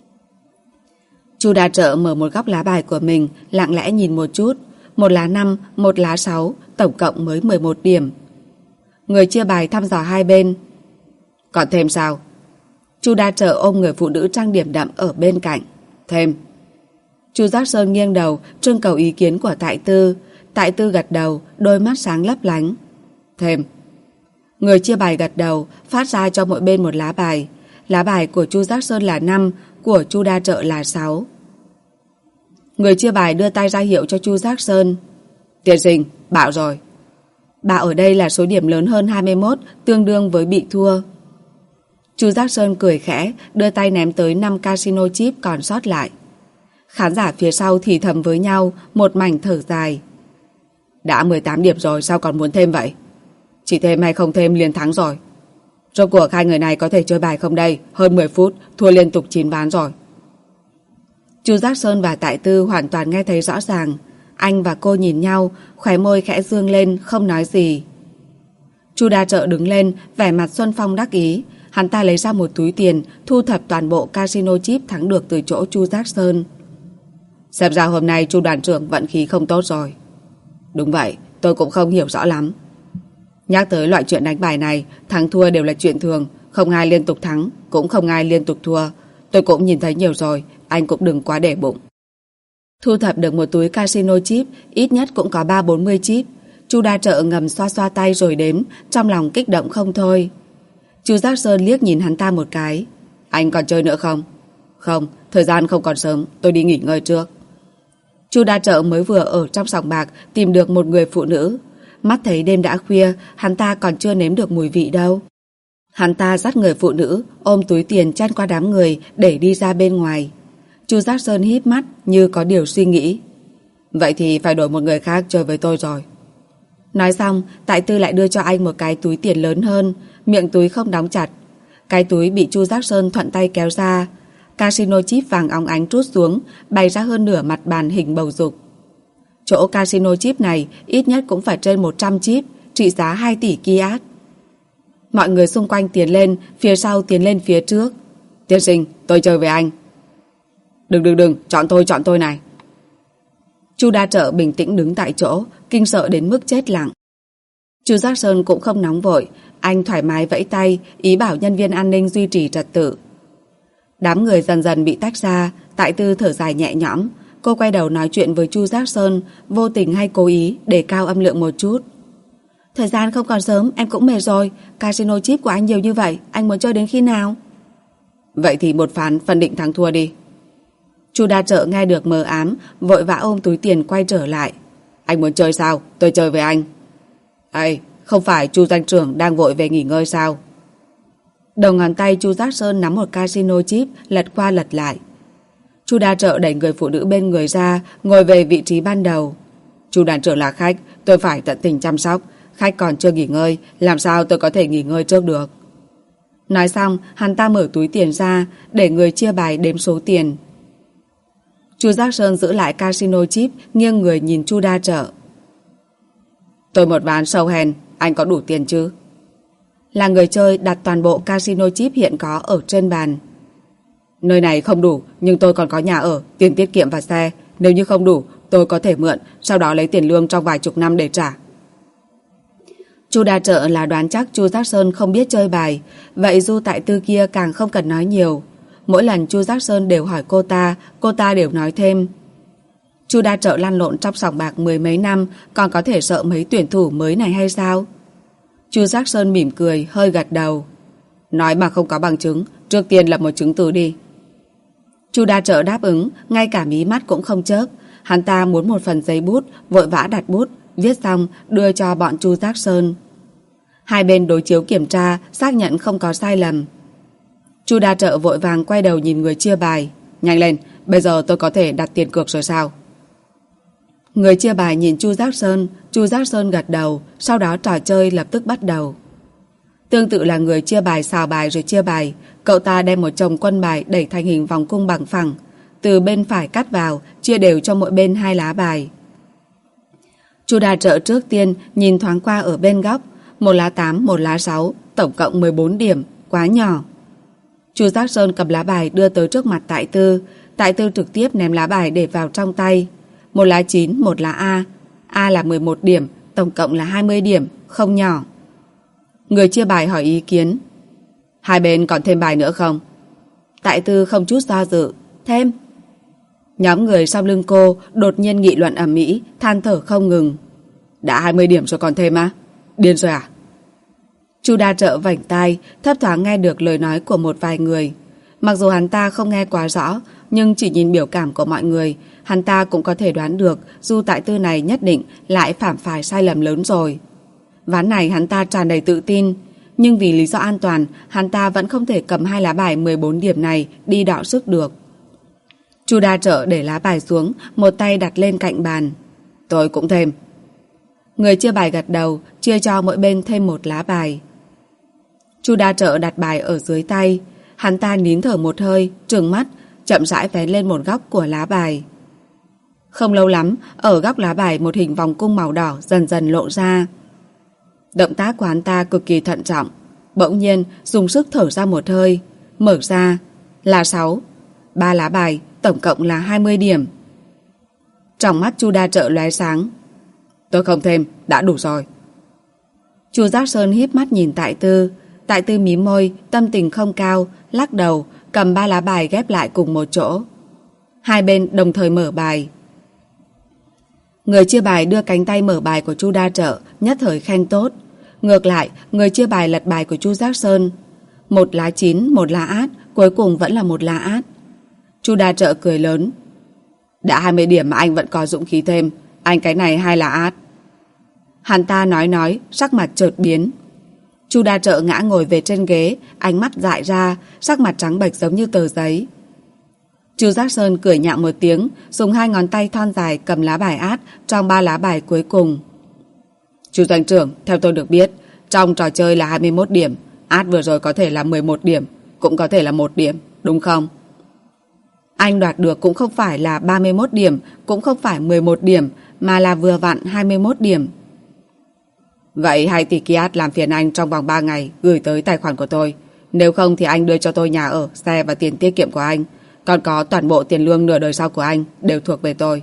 Speaker 1: Chu Đa Trợ mở một góc lá bài của mình, lặng lẽ nhìn một chút. Một lá 5, một lá 6, tổng cộng mới 11 điểm. Người chia bài thăm dò hai bên. Còn thêm sao? Chu Đa Trợ ôm người phụ nữ trang điểm đậm ở bên cạnh. Thêm. Chu Giác Sơn nghiêng đầu trưng cầu ý kiến của Tại Tư. Tại Tư gật đầu, đôi mắt sáng lấp lánh. Thêm. Người chia bài gật đầu, phát ra cho mỗi bên một lá bài. Lá bài của Chu Giác Sơn là 5, của Chu Đa Trợ là 6. Người chia bài đưa tay ra hiệu cho Chu Giác Sơn. Tiên sinh, bạo rồi. Bạo ở đây là số điểm lớn hơn 21, tương đương với bị thua. Chu Giác Sơn cười khẽ, đưa tay ném tới 5 casino chip còn sót lại. Khán giả phía sau thì thầm với nhau, một mảnh thở dài. Đã 18 điểm rồi, sao còn muốn thêm vậy? Chỉ thêm hay không thêm liền thắng rồi. Rốt cuộc hai người này có thể chơi bài không đây? Hơn 10 phút, thua liên tục 9 ván rồi. Chu Giác Sơn và Tại Tư hoàn toàn nghe thấy rõ ràng. Anh và cô nhìn nhau, khóe môi khẽ dương lên, không nói gì. Chu Đa Trợ đứng lên, vẻ mặt xuân phong đắc ý. Hắn ta lấy ra một túi tiền, thu thập toàn bộ casino chip thắng được từ chỗ Chu Giác Sơn. Xem ra hôm nay Chu đoàn trưởng vận khí không tốt rồi. Đúng vậy, tôi cũng không hiểu rõ lắm. Nhắc tới loại chuyện đánh bài này, thắng thua đều là chuyện thường, không ai liên tục thắng, cũng không ai liên tục thua. Tôi cũng nhìn thấy nhiều rồi, anh cũng đừng quá để bụng. Thu thập được một túi casino chip, ít nhất cũng có 3-40 chip. Chu Đa Trợ ngầm xoa xoa tay rồi đếm, trong lòng kích động không thôi. Chu Giác Sơn liếc nhìn hắn ta một cái. Anh còn chơi nữa không? Không, thời gian không còn sớm, tôi đi nghỉ ngơi trước. Chu Đa Trợ mới vừa ở trong sòng bạc tìm được một người phụ nữ. Mắt thấy đêm đã khuya, hắn ta còn chưa nếm được mùi vị đâu. Hắn ta dắt người phụ nữ ôm túi tiền chen qua đám người để đi ra bên ngoài. Chu Giác Sơn híp mắt như có điều suy nghĩ. Vậy thì phải đổi một người khác chơi với tôi rồi. Nói xong, Tại Tư lại đưa cho anh một cái túi tiền lớn hơn, miệng túi không đóng chặt. Cái túi bị Chu Giác Sơn thuận tay kéo ra. Casino chip vàng óng ánh trút xuống, bày ra hơn nửa mặt bàn hình bầu dục. Chỗ casino chip này ít nhất cũng phải trên 100 chip, trị giá 2 tỷ kyat. Mọi người xung quanh tiến lên, phía sau tiến lên phía trước. Tiên sinh, tôi chơi với anh. Đừng, chọn tôi này. Chu Đa Trợ bình tĩnh đứng tại chỗ, kinh sợ đến mức chết lặng. Chu Giác Sơn cũng không nóng vội, anh thoải mái vẫy tay, ý bảo nhân viên an ninh duy trì trật tự. Đám người dần dần bị tách ra, Tại Tư thở dài nhẹ nhõm. Cô quay đầu nói chuyện với Chu Giác Sơn, vô tình hay cố ý để cao âm lượng một chút. Thời gian không còn sớm, em cũng mệt rồi. Casino chip của anh nhiều như vậy, anh muốn chơi đến khi nào? Vậy thì một ván phân định thắng thua đi. Chu Đa Trợ nghe được mờ ám, vội vã ôm túi tiền quay trở lại. Anh muốn chơi sao? Tôi chơi với anh. Ây, không phải Chu Doanh trưởng đang vội về nghỉ ngơi sao? Đầu ngón tay Chu Giác Sơn nắm một casino chip, lật qua lật lại. Chu Đa Trợ đẩy người phụ nữ bên người ra, ngồi về vị trí ban đầu. Chu đoàn trưởng là khách, tôi phải tận tình chăm sóc. Khách còn chưa nghỉ ngơi, làm sao tôi có thể nghỉ ngơi trước được? Nói xong, hắn ta mở túi tiền ra, để người chia bài đếm số tiền. Chu Giác Sơn giữ lại casino chip, nghiêng người nhìn Chu Đa Trợ. Tôi một ván sâu hèn, anh có đủ tiền chứ? Là người chơi đặt toàn bộ casino chip hiện có ở trên bàn. Nơi này không đủ, nhưng tôi còn có nhà ở, tiền tiết kiệm và xe. Nếu như không đủ, tôi có thể mượn, sau đó lấy tiền lương trong vài chục năm để trả. Chu Đa Trợ là đoán chắc Chu Giác Sơn không biết chơi bài, vậy Du Tại Tư kia càng không cần nói nhiều. Mỗi lần Chu Giác Sơn đều hỏi cô ta đều nói thêm. Chu Đa Trợ lăn lộn trong sòng bạc mười mấy năm, còn có thể sợ mấy tuyển thủ mới này hay sao? Chu Giác Sơn mỉm cười, hơi gật đầu. Nói mà không có bằng chứng, trước tiên lập một chứng từ đi. Chu Đa Trợ đáp ứng, ngay cả mí mắt cũng không chớp. Hắn ta muốn một phần giấy bút, vội vã đặt bút, viết xong đưa cho bọn Chu Giác Sơn. Hai bên đối chiếu kiểm tra, xác nhận không có sai lầm. Chu Đa Trợ vội vàng quay đầu nhìn người chia bài. Nhanh lên, bây giờ tôi có thể đặt tiền cược rồi sao? Người chia bài nhìn Chu Giác Sơn gật đầu, sau đó trò chơi lập tức bắt đầu. Tương tự là người chia bài xào bài rồi chia bài, cậu ta đem một chồng quân bài đẩy thành hình vòng cung bằng phẳng, từ bên phải cắt vào, chia đều cho mỗi bên 2 lá bài. Chu Đa Trợ trước tiên nhìn thoáng qua ở bên góc, 1 lá 8, 1 lá 6, tổng cộng 14 điểm, quá nhỏ. Chu Giác Sơn cầm lá bài đưa tới trước mặt Tại Tư trực tiếp ném lá bài để vào trong tay. 1 lá 9, 1 lá A là 11 điểm, tổng cộng là 20 điểm, không nhỏ. Người chia bài hỏi ý kiến. Hai bên còn thêm bài nữa không? Tại Tư không chút do dự. Thêm. Nhóm người sau lưng cô đột nhiên nghị luận ầm ĩ, than thở không ngừng. Đã 20 điểm rồi còn thêm á? Điên rồi à? Chu Đa Trợ vảnh tai, thấp thoáng nghe được lời nói của một vài người. Mặc dù hắn ta không nghe quá rõ, nhưng chỉ nhìn biểu cảm của mọi người, hắn ta cũng có thể đoán được Du Tại Tư này nhất định lại phạm phải sai lầm lớn rồi. Ván này hắn ta tràn đầy tự tin, nhưng vì lý do an toàn, hắn ta vẫn không thể cầm 2 lá bài 14 điểm này đi đọ sức được. Chu Đa Trợ để lá bài xuống, một tay đặt lên cạnh bàn. Tôi cũng thêm. Người chia bài gật đầu, chia cho mỗi bên thêm 1 lá bài. Chu Đa Trợ đặt bài ở dưới tay, hắn ta nín thở một hơi, trừng mắt, chậm rãi vén lên một góc của lá bài. Không lâu lắm, ở góc lá bài một hình vòng cung màu đỏ dần dần lộ ra. Động tác của hắn ta cực kỳ thận trọng, bỗng nhiên dùng sức thở ra một hơi, mở ra, là 6, 3 lá bài, tổng cộng là 20 điểm. Trong mắt Chu Đa Trợ lóe sáng. Tôi không thêm, đã đủ rồi. Chu Giác Sơn híp mắt nhìn Tại Tư mím môi, tâm tình không cao, lắc đầu, cầm 3 lá bài ghép lại cùng một chỗ. Hai bên đồng thời mở bài. Người chia bài đưa cánh tay mở bài của Chu Đa Trợ, nhất thời khen tốt. Ngược lại, người chia bài lật bài của Chu Giác Sơn. 1 lá 9, 1 lá át, cuối cùng vẫn là 1 lá át. Chu Đa Trợ cười lớn. Đã 20 điểm mà anh vẫn có dũng khí thêm, anh cái này 2 lá át. Hắn ta nói, sắc mặt chợt biến. Chu Đa Trợ ngã ngồi về trên ghế, ánh mắt dại ra, sắc mặt trắng bệch giống như tờ giấy. Chu Giác Sơn cười nhạo một tiếng, dùng 2 ngón tay thon dài cầm lá bài át trong 3 lá bài cuối cùng. Chu Doanh trưởng, theo tôi được biết, trong trò chơi là 21 điểm, Át vừa rồi có thể là 11 điểm, cũng có thể là 1 điểm, đúng không? Anh đoạt được cũng không phải là 31 điểm, cũng không phải 11 điểm, mà là vừa vặn 21 điểm. Vậy 2 tỷ Kiat làm phiền anh trong vòng 3 ngày gửi tới tài khoản của tôi. Nếu không thì anh đưa cho tôi nhà ở, xe và tiền tiết kiệm của anh. Còn có toàn bộ tiền lương nửa đời sau của anh đều thuộc về tôi.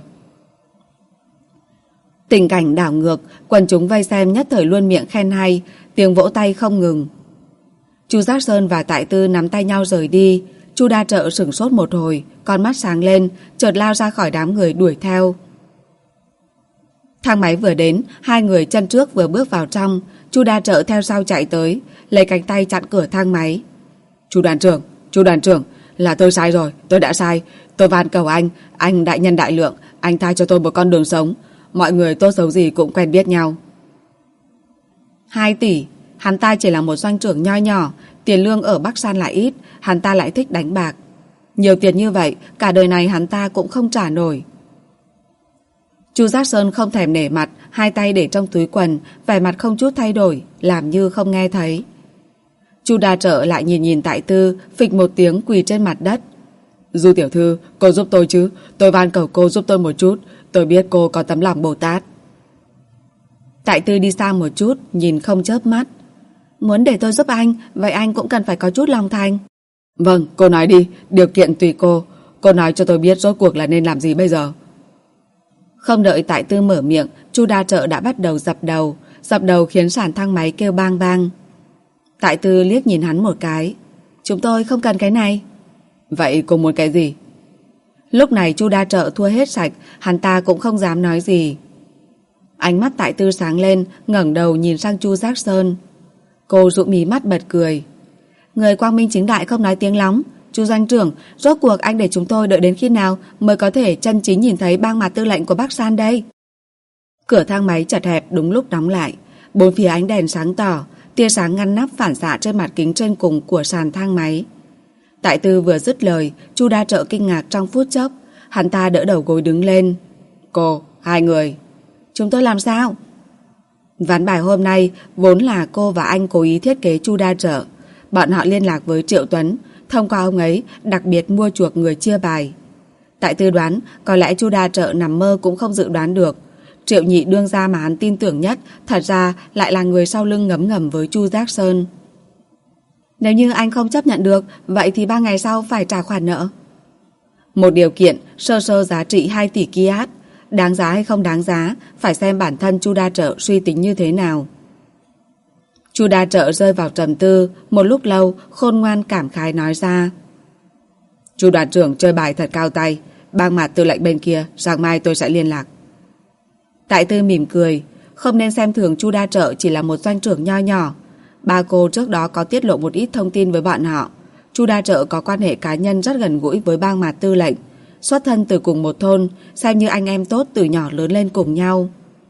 Speaker 1: Tình cảnh đảo ngược, quần chúng vây xem nhất thời luôn miệng khen hay, tiếng vỗ tay không ngừng. Chu Giác Sơn và Tại Tư nắm tay nhau rời đi. Chu Đa Trợ sửng sốt một hồi, con mắt sáng lên, chợt lao ra khỏi đám người đuổi theo. Thang máy vừa đến, hai người chân trước vừa bước vào trong. Chu Đa Trợ theo sau chạy tới, lấy cánh tay chặn cửa thang máy. Chu đoàn trưởng, là tôi sai rồi, tôi đã sai. Tôi van cầu anh đại nhân đại lượng, anh tha cho tôi một con đường sống. Mọi người tốt xấu gì cũng quen biết nhau. 2 tỷ, hắn ta chỉ là một doanh trưởng nho nhỏ, tiền lương ở Bắc San lại ít, hắn ta lại thích đánh bạc. Nhiều tiền như vậy, cả đời này hắn ta cũng không trả nổi. Chu Giác Sơn không thèm nể mặt, hai tay để trong túi quần, vẻ mặt không chút thay đổi, làm như không nghe thấy. Chu Đa Trợ lại nhìn Tại Tư, phịch một tiếng quỳ trên mặt đất. Du tiểu thư, cô giúp tôi chứ, tôi van cầu cô giúp tôi một chút, tôi biết cô có tấm lòng Bồ Tát. Tại Tư đi xa một chút, nhìn không chớp mắt. Muốn để tôi giúp anh, vậy anh cũng cần phải có chút lòng thành. Vâng, cô nói đi, điều kiện tùy cô. Cô nói cho tôi biết rốt cuộc là nên làm gì bây giờ. Không đợi Tại Tư mở miệng, Chu Đa Trợ đã bắt đầu dập đầu khiến sàn thang máy kêu bang bang. Tại Tư liếc nhìn hắn một cái. Chúng tôi không cần cái này. Vậy cô muốn cái gì? Lúc này Chu Đa Trợ thua hết sạch, hắn ta cũng không dám nói gì. Ánh mắt Tại Tư sáng lên, ngẩng đầu nhìn sang Chu Giác Sơn. Cô dụi mí mắt bật cười. Người quang minh chính đại không nói tiếng lóng. Chu doanh trưởng, rốt cuộc anh để chúng tôi đợi đến khi nào mới có thể chân chính nhìn thấy bang mặt tư lệnh của Bắc San đây? Cửa thang máy chật hẹp đúng lúc đóng lại. Bốn phía ánh đèn sáng tỏ, tia sáng ngăn nắp phản xạ trên mặt kính trên cùng của sàn thang máy. Tại Tư vừa dứt lời, Chu Đa Trợ kinh ngạc trong phút chốc. Hắn ta đỡ đầu gối đứng lên. Cô, hai người. Chúng tôi làm sao? Ván bài hôm nay vốn là cô và anh cố ý thiết kế Chu Đa Trợ. Bọn họ liên lạc với Triệu Tuấn, thông qua ông ấy đặc biệt mua chuộc người chia bài. Tại Tư đoán có lẽ Chu Đa Trợ nằm mơ cũng không dự đoán được. Triệu Nhị đương gia mà hắn tin tưởng nhất thật ra lại là người sau lưng ngấm ngầm với Chu Giác Sơn. Nếu như anh không chấp nhận được, vậy thì 3 ngày sau phải trả khoản nợ. Một điều kiện sơ giá trị 2 tỷ Kiat. Đáng giá hay không đáng giá phải xem bản thân Chu Đa Trợ suy tính như thế nào. Chu Đa Trợ rơi vào trầm tư. Một lúc lâu khôn ngoan cảm khái nói ra. Chu đoàn trưởng chơi bài thật cao tay. Bang mặt tư lệnh bên kia, sáng mai tôi sẽ liên lạc. Tại Tư mỉm cười. Không nên xem thường Chu Đa Trợ chỉ là một doanh trưởng nho nhỏ. Ba cô trước đó có tiết lộ một ít thông tin với bọn họ. Chu Đa Trợ có quan hệ cá nhân rất gần gũi với bang mặt tư lệnh, xuất thân từ cùng một thôn, xem như anh em tốt từ nhỏ lớn lên cùng nhau.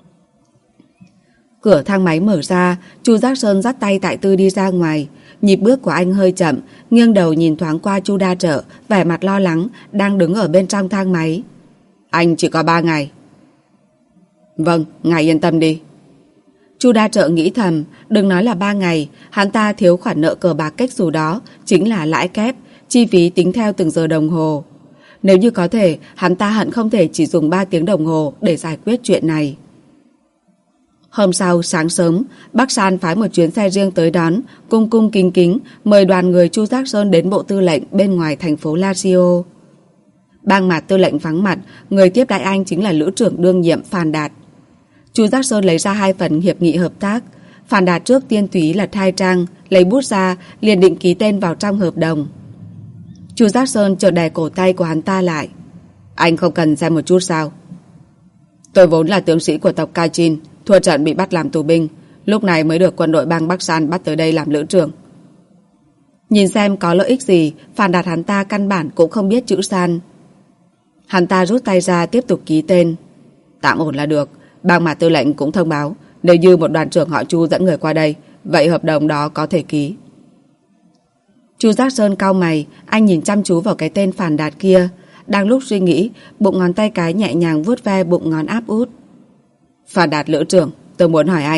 Speaker 1: Cửa thang máy mở ra, Chu Giác Sơn dắt tay Tại Tư đi ra ngoài. Nhịp bước của anh hơi chậm, nghiêng đầu nhìn thoáng qua Chu Đa Trợ, vẻ mặt lo lắng, đang đứng ở bên trong thang máy. Anh chỉ có 3 ngày. Vâng, ngài yên tâm đi. Chu Đa Trợ nghĩ thầm, đừng nói là 3 ngày, hắn ta thiếu khoản nợ cờ bạc cách xù đó, chính là lãi kép, chi phí tính theo từng giờ đồng hồ. Nếu như có thể, hắn ta hận không thể chỉ dùng 3 tiếng đồng hồ để giải quyết chuyện này. Hôm sau, sáng sớm, Bắc San phái một chuyến xe riêng tới đón, cung cung kính kính, mời đoàn người Chu Giác Sơn đến bộ tư lệnh bên ngoài thành phố Lazio. Bang mặt tư lệnh vắng mặt, người tiếp đãi anh chính là lữ trưởng đương nhiệm Phan Đạt. Chu Giác Sơn lấy ra 2 phần hiệp nghị hợp tác. Phan Đạt trước tiên tùy ý lật 2 trang, lấy bút ra, liền định ký tên vào trong hợp đồng. Chu Giác Sơn chợt đè cổ tay của hắn ta lại. Anh không cần xem một chút sao? Tôi vốn là tướng sĩ của tộc Kachin, thua trận bị bắt làm tù binh, lúc này mới được quân đội bang Bắc San bắt tới đây làm lữ trưởng. Nhìn xem có lợi ích gì, Phan Đạt hắn ta căn bản cũng không biết chữ San. Hắn ta rút tay ra tiếp tục ký tên. Tạm ổn là được. Bang mặt tư lệnh cũng thông báo, nếu như một đoàn trưởng họ Chu dẫn người qua đây, vậy hợp đồng đó có thể ký. Chu Giác Sơn cau mày, anh nhìn chăm chú vào cái tên Phan Đạt kia. Đang lúc suy nghĩ, bụng ngón tay cái nhẹ nhàng vuốt ve bụng ngón áp út. Phan Đạt lữ trưởng, tôi muốn hỏi anh,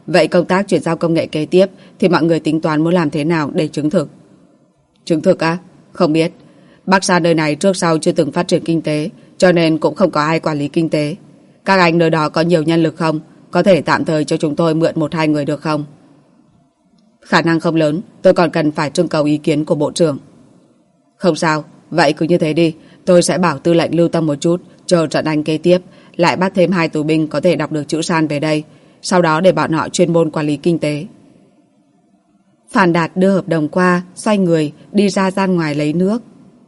Speaker 1: Vậy công tác chuyển giao công nghệ kế tiếp thì mọi người tính toán muốn làm thế nào để chứng thực? Chứng thực á? Không biết. Bắc Sa nơi này trước sau chưa từng phát triển kinh tế, cho nên cũng không có ai quản lý kinh tế. Các anh nơi đó có nhiều nhân lực không? Có thể tạm thời cho chúng tôi mượn 1-2 người được không? Khả năng không lớn, tôi còn cần phải trưng cầu ý kiến của bộ trưởng. Không sao, vậy cứ như thế đi. Tôi sẽ bảo tư lệnh lưu tâm một chút, chờ trận đánh kế tiếp, lại bắt thêm 2 tù binh có thể đọc được chữ San về đây. Sau đó để bọn họ chuyên môn quản lý kinh tế. Phan Đạt đưa hợp đồng qua, xoay người, đi ra gian ngoài lấy nước.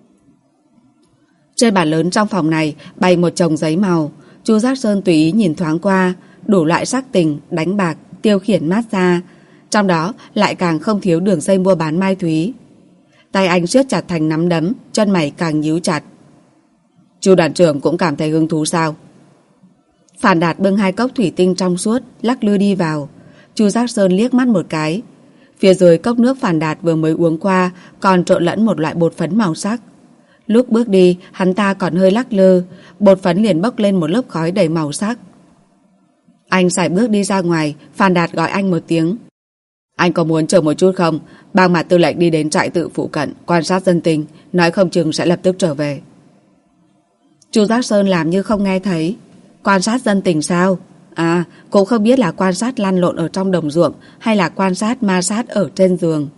Speaker 1: Trên bàn lớn trong phòng này bày một chồng giấy màu. Chu Giác Sơn tùy ý nhìn thoáng qua, đủ loại sắc tình, đánh bạc, tiêu khiển massage. Trong đó lại càng không thiếu đường dây mua bán mai thúy. Tay anh siết chặt thành nắm đấm, chân mày càng nhíu chặt. Chu đoàn trưởng cũng cảm thấy hứng thú sao? Phan Đạt bưng 2 cốc thủy tinh trong suốt, lắc lư đi vào. Chu Giác Sơn liếc mắt một cái. Phía dưới cốc nước Phan Đạt vừa mới uống qua còn trộn lẫn một loại bột phấn màu sắc. Lúc bước đi, hắn ta còn hơi lắc lư, bột phấn liền bốc lên một lớp khói đầy màu sắc. Anh sải bước đi ra ngoài, Phan Đạt gọi anh một tiếng. Anh có muốn chờ một chút không? Bang mặt tư lệnh đi đến trại tự phụ cận, quan sát dân tình, nói không chừng sẽ lập tức trở về. Chu Giác Sơn làm như không nghe thấy. Quan sát dân tình sao? À, cũng không biết là quan sát lăn lộn ở trong đồng ruộng hay là quan sát ma sát ở trên giường.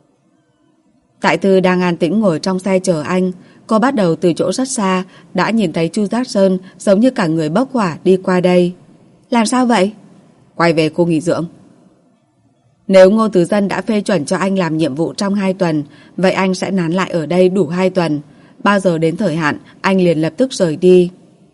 Speaker 1: Tại Tư đang an tĩnh ngồi trong xe chờ anh. Cô bắt đầu từ chỗ rất xa đã nhìn thấy Chu Giác Sơn giống như cả người bốc hỏa đi qua đây. Làm sao vậy? Quay về khu nghỉ dưỡng. Nếu Ngô Tứ Dân đã phê chuẩn cho anh làm nhiệm vụ trong 2 tuần, vậy anh sẽ nán lại ở đây đủ 2 tuần. Bao giờ đến thời hạn, anh liền lập tức rời đi.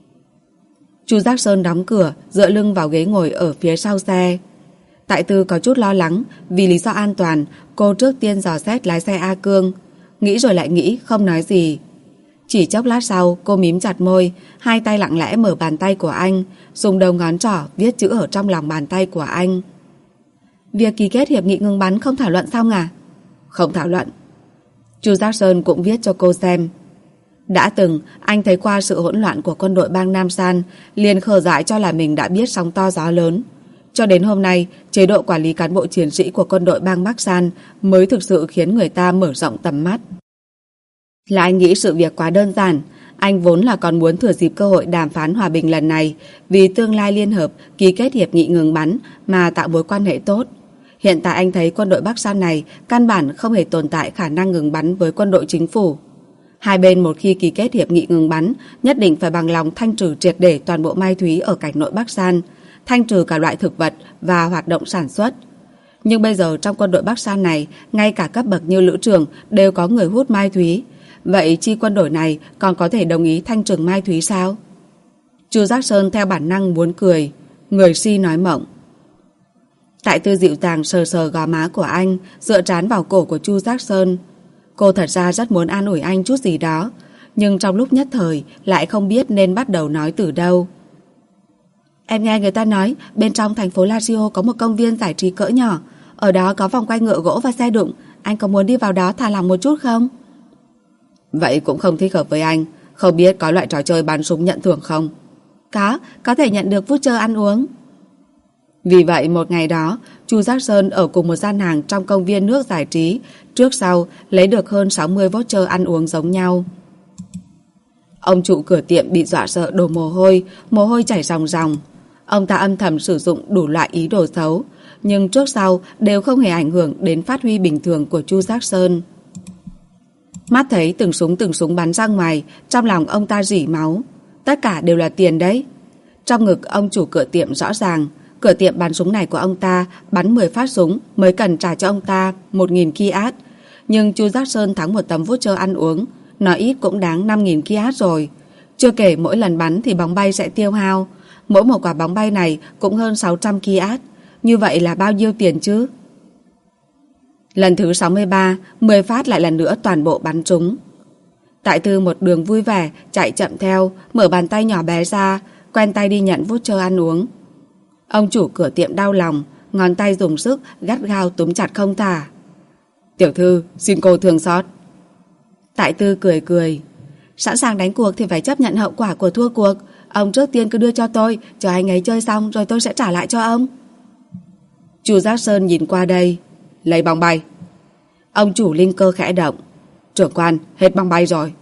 Speaker 1: Chu Giác Sơn đóng cửa, dựa lưng vào ghế ngồi ở phía sau xe. Tại Tư có chút lo lắng, vì lý do an toàn, cô trước tiên dò xét lái xe A Cương. Nghĩ rồi lại nghĩ, không nói gì. Chỉ chốc lát sau, cô mím chặt môi, 2 tay lặng lẽ mở bàn tay của anh, dùng đầu ngón trỏ viết chữ ở trong lòng bàn tay của anh. Việc ký kết hiệp nghị ngừng bắn không thảo luận xong à? Không thảo luận. Chu Giác Sơn cũng viết cho cô xem. Đã từng, anh thấy qua sự hỗn loạn của quân đội bang Nam San, liền khờ dại cho là mình đã biết sóng to gió lớn. Cho đến hôm nay, chế độ quản lý cán bộ chiến sĩ của quân đội bang Bắc San mới thực sự khiến người ta mở rộng tầm mắt. Là anh nghĩ sự việc quá đơn giản. Anh vốn là còn muốn thừa dịp cơ hội đàm phán hòa bình lần này, vì tương lai liên hợp ký kết hiệp nghị ngừng bắn mà tạo mối quan hệ tốt. Hiện tại anh thấy quân đội Bắc San này căn bản không hề tồn tại khả năng ngừng bắn với quân đội chính phủ. Hai bên một khi ký kết hiệp nghị ngừng bắn, nhất định phải bằng lòng thanh trừ triệt để toàn bộ mai thúy ở cảnh nội Bắc San, thanh trừ cả loại thực vật và hoạt động sản xuất. Nhưng bây giờ trong quân đội Bắc San này, ngay cả cấp bậc như lữ trưởng đều có người hút mai thúy. Vậy chi quân đội này còn có thể đồng ý thanh trừ mai thúy sao? Chu Giác Sơn theo bản năng muốn cười, người si nói mộng. Tại Tư dịu dàng sờ sờ gò má của anh, dựa trán vào cổ của Chu Giác Sơn. Cô thật ra rất muốn an ủi anh chút gì đó, nhưng trong lúc nhất thời lại không biết nên bắt đầu nói từ đâu. Em nghe người ta nói bên trong thành phố Lazio có một công viên giải trí cỡ nhỏ, ở đó có vòng quay ngựa gỗ và xe đụng. Anh có muốn đi vào đó thả lỏng một chút không? Vậy cũng không thích hợp với anh. Không biết có loại trò chơi bắn súng nhận thưởng không? Có thể nhận được voucher ăn uống. Vì vậy một ngày đó, Chu Giác Sơn ở cùng một gian hàng trong công viên nước giải trí, trước sau lấy được hơn 60 voucher ăn uống giống nhau. Ông chủ cửa tiệm bị dọa sợ đổ mồ hôi chảy ròng ròng. Ông ta âm thầm sử dụng đủ loại ý đồ xấu, nhưng trước sau đều không hề ảnh hưởng đến phát huy bình thường của Chu Giác Sơn. Mắt thấy từng súng bắn ra ngoài, trong lòng ông ta rỉ máu. Tất cả đều là tiền đấy. Trong ngực ông chủ cửa tiệm rõ ràng, cửa tiệm bán súng này của ông ta bắn 10 phát súng mới cần trả cho ông ta 1.000 kiat. Nhưng Chu Giác Sơn thắng một tấm voucher ăn uống, nói ít cũng đáng 5.000 kiat rồi. Chưa kể mỗi lần bắn thì bóng bay sẽ tiêu hao. Mỗi một quả bóng bay này cũng hơn 600 kiat. Như vậy là bao nhiêu tiền chứ? Lần thứ 63, 10 phát lại lần nữa toàn bộ bắn trúng. Tại Tư một đường vui vẻ chạy chậm theo, mở bàn tay nhỏ bé ra, quen tay đi nhận voucher ăn uống. Ông chủ cửa tiệm đau lòng, ngón tay dùng sức gắt gao túm chặt không thả. Tiểu thư, xin cô thương xót. Tại Tư cười. Sẵn sàng đánh cuộc thì phải chấp nhận hậu quả của thua cuộc. Ông trước tiên cứ đưa cho tôi, chờ anh ấy chơi xong rồi tôi sẽ trả lại cho ông. Chu Giác Sơn nhìn qua đây. Lấy bóng bay. Ông chủ linh cơ khẽ động. Trưởng quan, hết bóng bay rồi.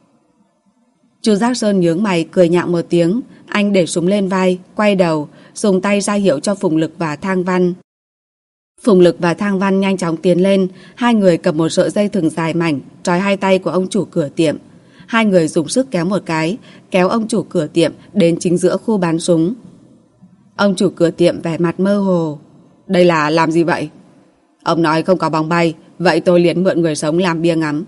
Speaker 1: Chu Giác Sơn nhướng mày cười nhạo một tiếng. Anh để súng lên vai, quay đầu, dùng tay ra hiệu cho Phùng Lực và Thang Văn. Phùng Lực và Thang Văn nhanh chóng tiến lên. Hai người cầm một sợi dây thừng dài mảnh trói hai tay của ông chủ cửa tiệm. Hai người dùng sức kéo một cái, kéo ông chủ cửa tiệm đến chính giữa khu bán súng. Ông chủ cửa tiệm vẻ mặt mơ hồ. Đây là làm gì vậy? Ông nói không có bóng bay, vậy tôi liền mượn người sống làm bia ngắm.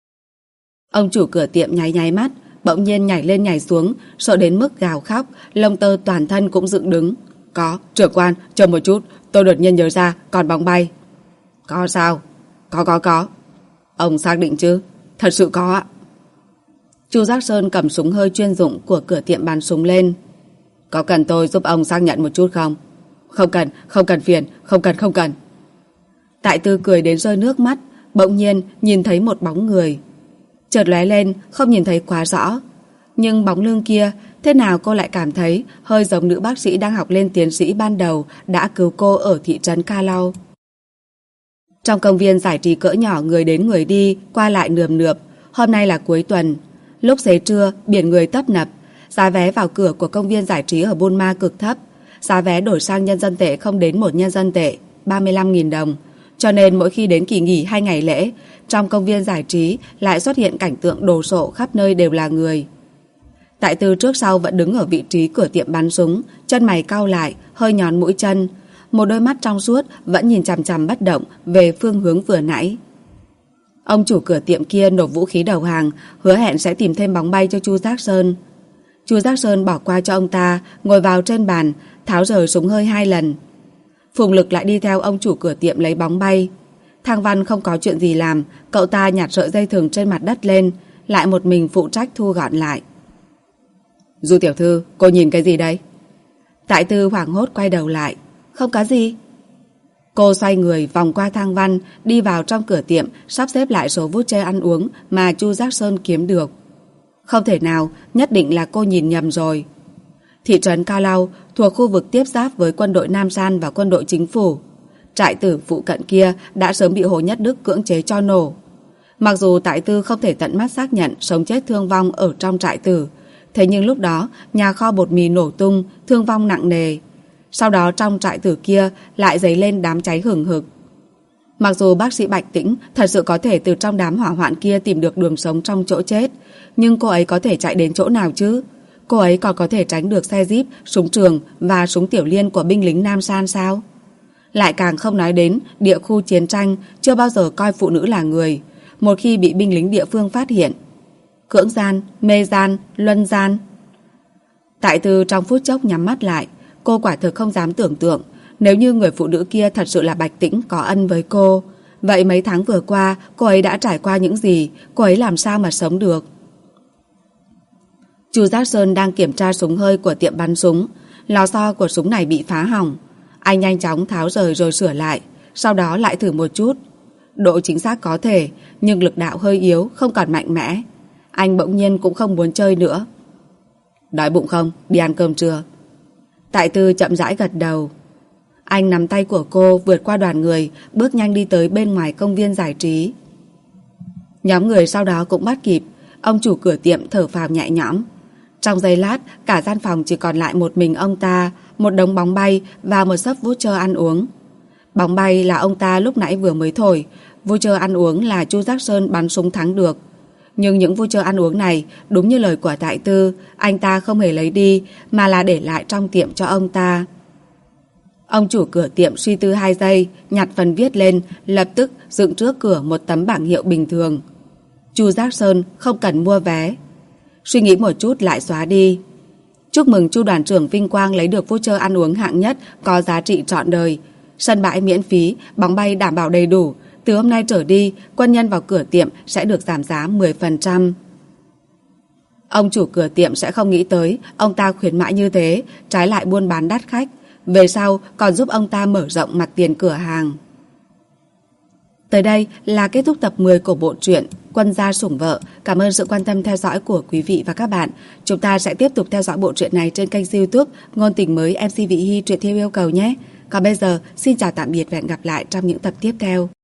Speaker 1: Ông chủ cửa tiệm nháy nháy mắt, bỗng nhiên nhảy lên nhảy xuống, sợ đến mức gào khóc, lông tơ toàn thân cũng dựng đứng. Có, trưởng quan, chờ một chút, tôi đột nhiên nhớ ra còn bóng bay. Có sao? Có. Ông xác định chứ? Thật sự có ạ. Chu Giác Sơn cầm súng hơi chuyên dụng của cửa tiệm bán súng lên. Có cần tôi giúp ông xác nhận một chút không? Không cần phiền, không cần. Tại Tư cười đến rơi nước mắt, bỗng nhiên nhìn thấy một bóng người. Chợt lóe lên, không nhìn thấy quá rõ. Nhưng bóng lưng kia, thế nào cô lại cảm thấy hơi giống nữ bác sĩ đang học lên tiến sĩ ban đầu đã cứu cô ở thị trấn Ca Lau. Trong công viên giải trí cỡ nhỏ người đến người đi, qua lại nườm nượp. Hôm nay là cuối tuần. Lúc xế trưa, biển người tấp nập. Giá vé vào cửa của công viên giải trí ở Buôn Ma cực thấp. Giá vé đổi sang nhân dân tệ không đến 1 nhân dân tệ, 35.000 đồng. Cho nên mỗi khi đến kỳ nghỉ 2 ngày lễ, trong công viên giải trí lại xuất hiện cảnh tượng đồ sộ khắp nơi đều là người. Tại Tư trước sau vẫn đứng ở vị trí cửa tiệm bắn súng, chân mày cau lại, hơi nhón mũi chân. Một đôi mắt trong suốt vẫn nhìn chằm chằm bất động về phương hướng vừa nãy. Ông chủ cửa tiệm kia nộp vũ khí đầu hàng, hứa hẹn sẽ tìm thêm bóng bay cho Chu Giác Sơn. Chu Giác Sơn bỏ qua cho ông ta, ngồi vào trên bàn, tháo rời súng hơi 2 lần. Phùng Lực lại đi theo ông chủ cửa tiệm lấy bóng bay. Thang Văn không có chuyện gì làm, cậu ta nhặt sợi dây thừng trên mặt đất lên, lại một mình phụ trách thu gọn lại. Du tiểu thư, cô nhìn cái gì đây? Tại Tư hoảng hốt quay đầu lại. Không có gì. Cô xoay người vòng qua Thang Văn, đi vào trong cửa tiệm, sắp xếp lại số voucher ăn uống mà Chu Giác Sơn kiếm được. Không thể nào, nhất định là cô nhìn nhầm rồi. Thị trấn Ca Lau thuộc khu vực tiếp giáp với quân đội Nam San và quân đội chính phủ. Trại tử phụ cận kia đã sớm bị Hồ Nhất Đức cưỡng chế cho nổ. Mặc dù Tại Tư không thể tận mắt xác nhận sống chết thương vong ở trong trại tử, thế nhưng lúc đó nhà kho bột mì nổ tung, thương vong nặng nề. Sau đó trong trại tử kia lại dấy lên đám cháy hừng hực. Mặc dù bác sĩ Bạch Tĩnh thật sự có thể từ trong đám hỏa hoạn kia tìm được đường sống trong chỗ chết, nhưng cô ấy có thể chạy đến chỗ nào chứ? Cô ấy còn có thể tránh được xe jeep, súng trường và súng tiểu liên của binh lính Nam San sao? Lại càng không nói đến địa khu chiến tranh chưa bao giờ coi phụ nữ là người. Một khi bị binh lính địa phương phát hiện, cưỡng gian, mê gian, luân gian. Tại Tư trong phút chốc nhắm mắt lại. Cô quả thực không dám tưởng tượng, nếu như người phụ nữ kia thật sự là Bạch Tĩnh có ân với cô, vậy mấy tháng vừa qua cô ấy đã trải qua những gì, cô ấy làm sao mà sống được? Chu Giác Sơn đang kiểm tra súng hơi của tiệm bắn súng. Lò xo của súng này bị phá hỏng. Anh nhanh chóng tháo rời rồi sửa lại, sau đó lại thử một chút. Độ chính xác có thể, nhưng lực đạo hơi yếu, không còn mạnh mẽ. Anh bỗng nhiên cũng không muốn chơi nữa. Đói bụng không? Đi ăn cơm trưa. Tại Tư chậm rãi gật đầu. Anh nắm tay của cô vượt qua đoàn người, bước nhanh đi tới bên ngoài công viên giải trí. Nhóm người sau đó cũng bắt kịp. Ông chủ cửa tiệm thở phào nhẹ nhõm. Trong giây lát, cả gian phòng chỉ còn lại một mình ông ta, một đống bóng bay và một xấp voucher ăn uống. Bóng bay là ông ta lúc nãy vừa mới thổi, voucher ăn uống là Chu Giác Sơn bắn súng thắng được. Nhưng những voucher ăn uống này, đúng như lời của Tại Tư, anh ta không hề lấy đi, mà là để lại trong tiệm cho ông ta. Ông chủ cửa tiệm suy tư 2 giây, nhặt phần viết lên, lập tức dựng trước cửa một tấm bảng hiệu bình thường. Chu Giác Sơn không cần mua vé. Suy nghĩ một chút lại xóa đi. Chúc mừng Chu đoàn trưởng vinh quang lấy được voucher ăn uống hạng nhất có giá trị trọn đời. Sân bãi miễn phí, bóng bay đảm bảo đầy đủ. Từ hôm nay trở đi, quân nhân vào cửa tiệm sẽ được giảm giá 10%. Ông chủ cửa tiệm sẽ không nghĩ tới ông ta khuyến mãi như thế, trái lại buôn bán đắt khách. Về sau còn giúp ông ta mở rộng mặt tiền cửa hàng. Tới đây là kết thúc tập 10 của bộ truyện Quân gia sủng vợ. Cảm ơn sự quan tâm theo dõi của quý vị và các bạn. Chúng ta sẽ tiếp tục theo dõi bộ truyện này trên kênh YouTube Ngôn tình mới MC Vị Hy truyện theo yêu cầu nhé. Còn bây giờ, xin chào tạm biệt và hẹn gặp lại trong những tập tiếp theo.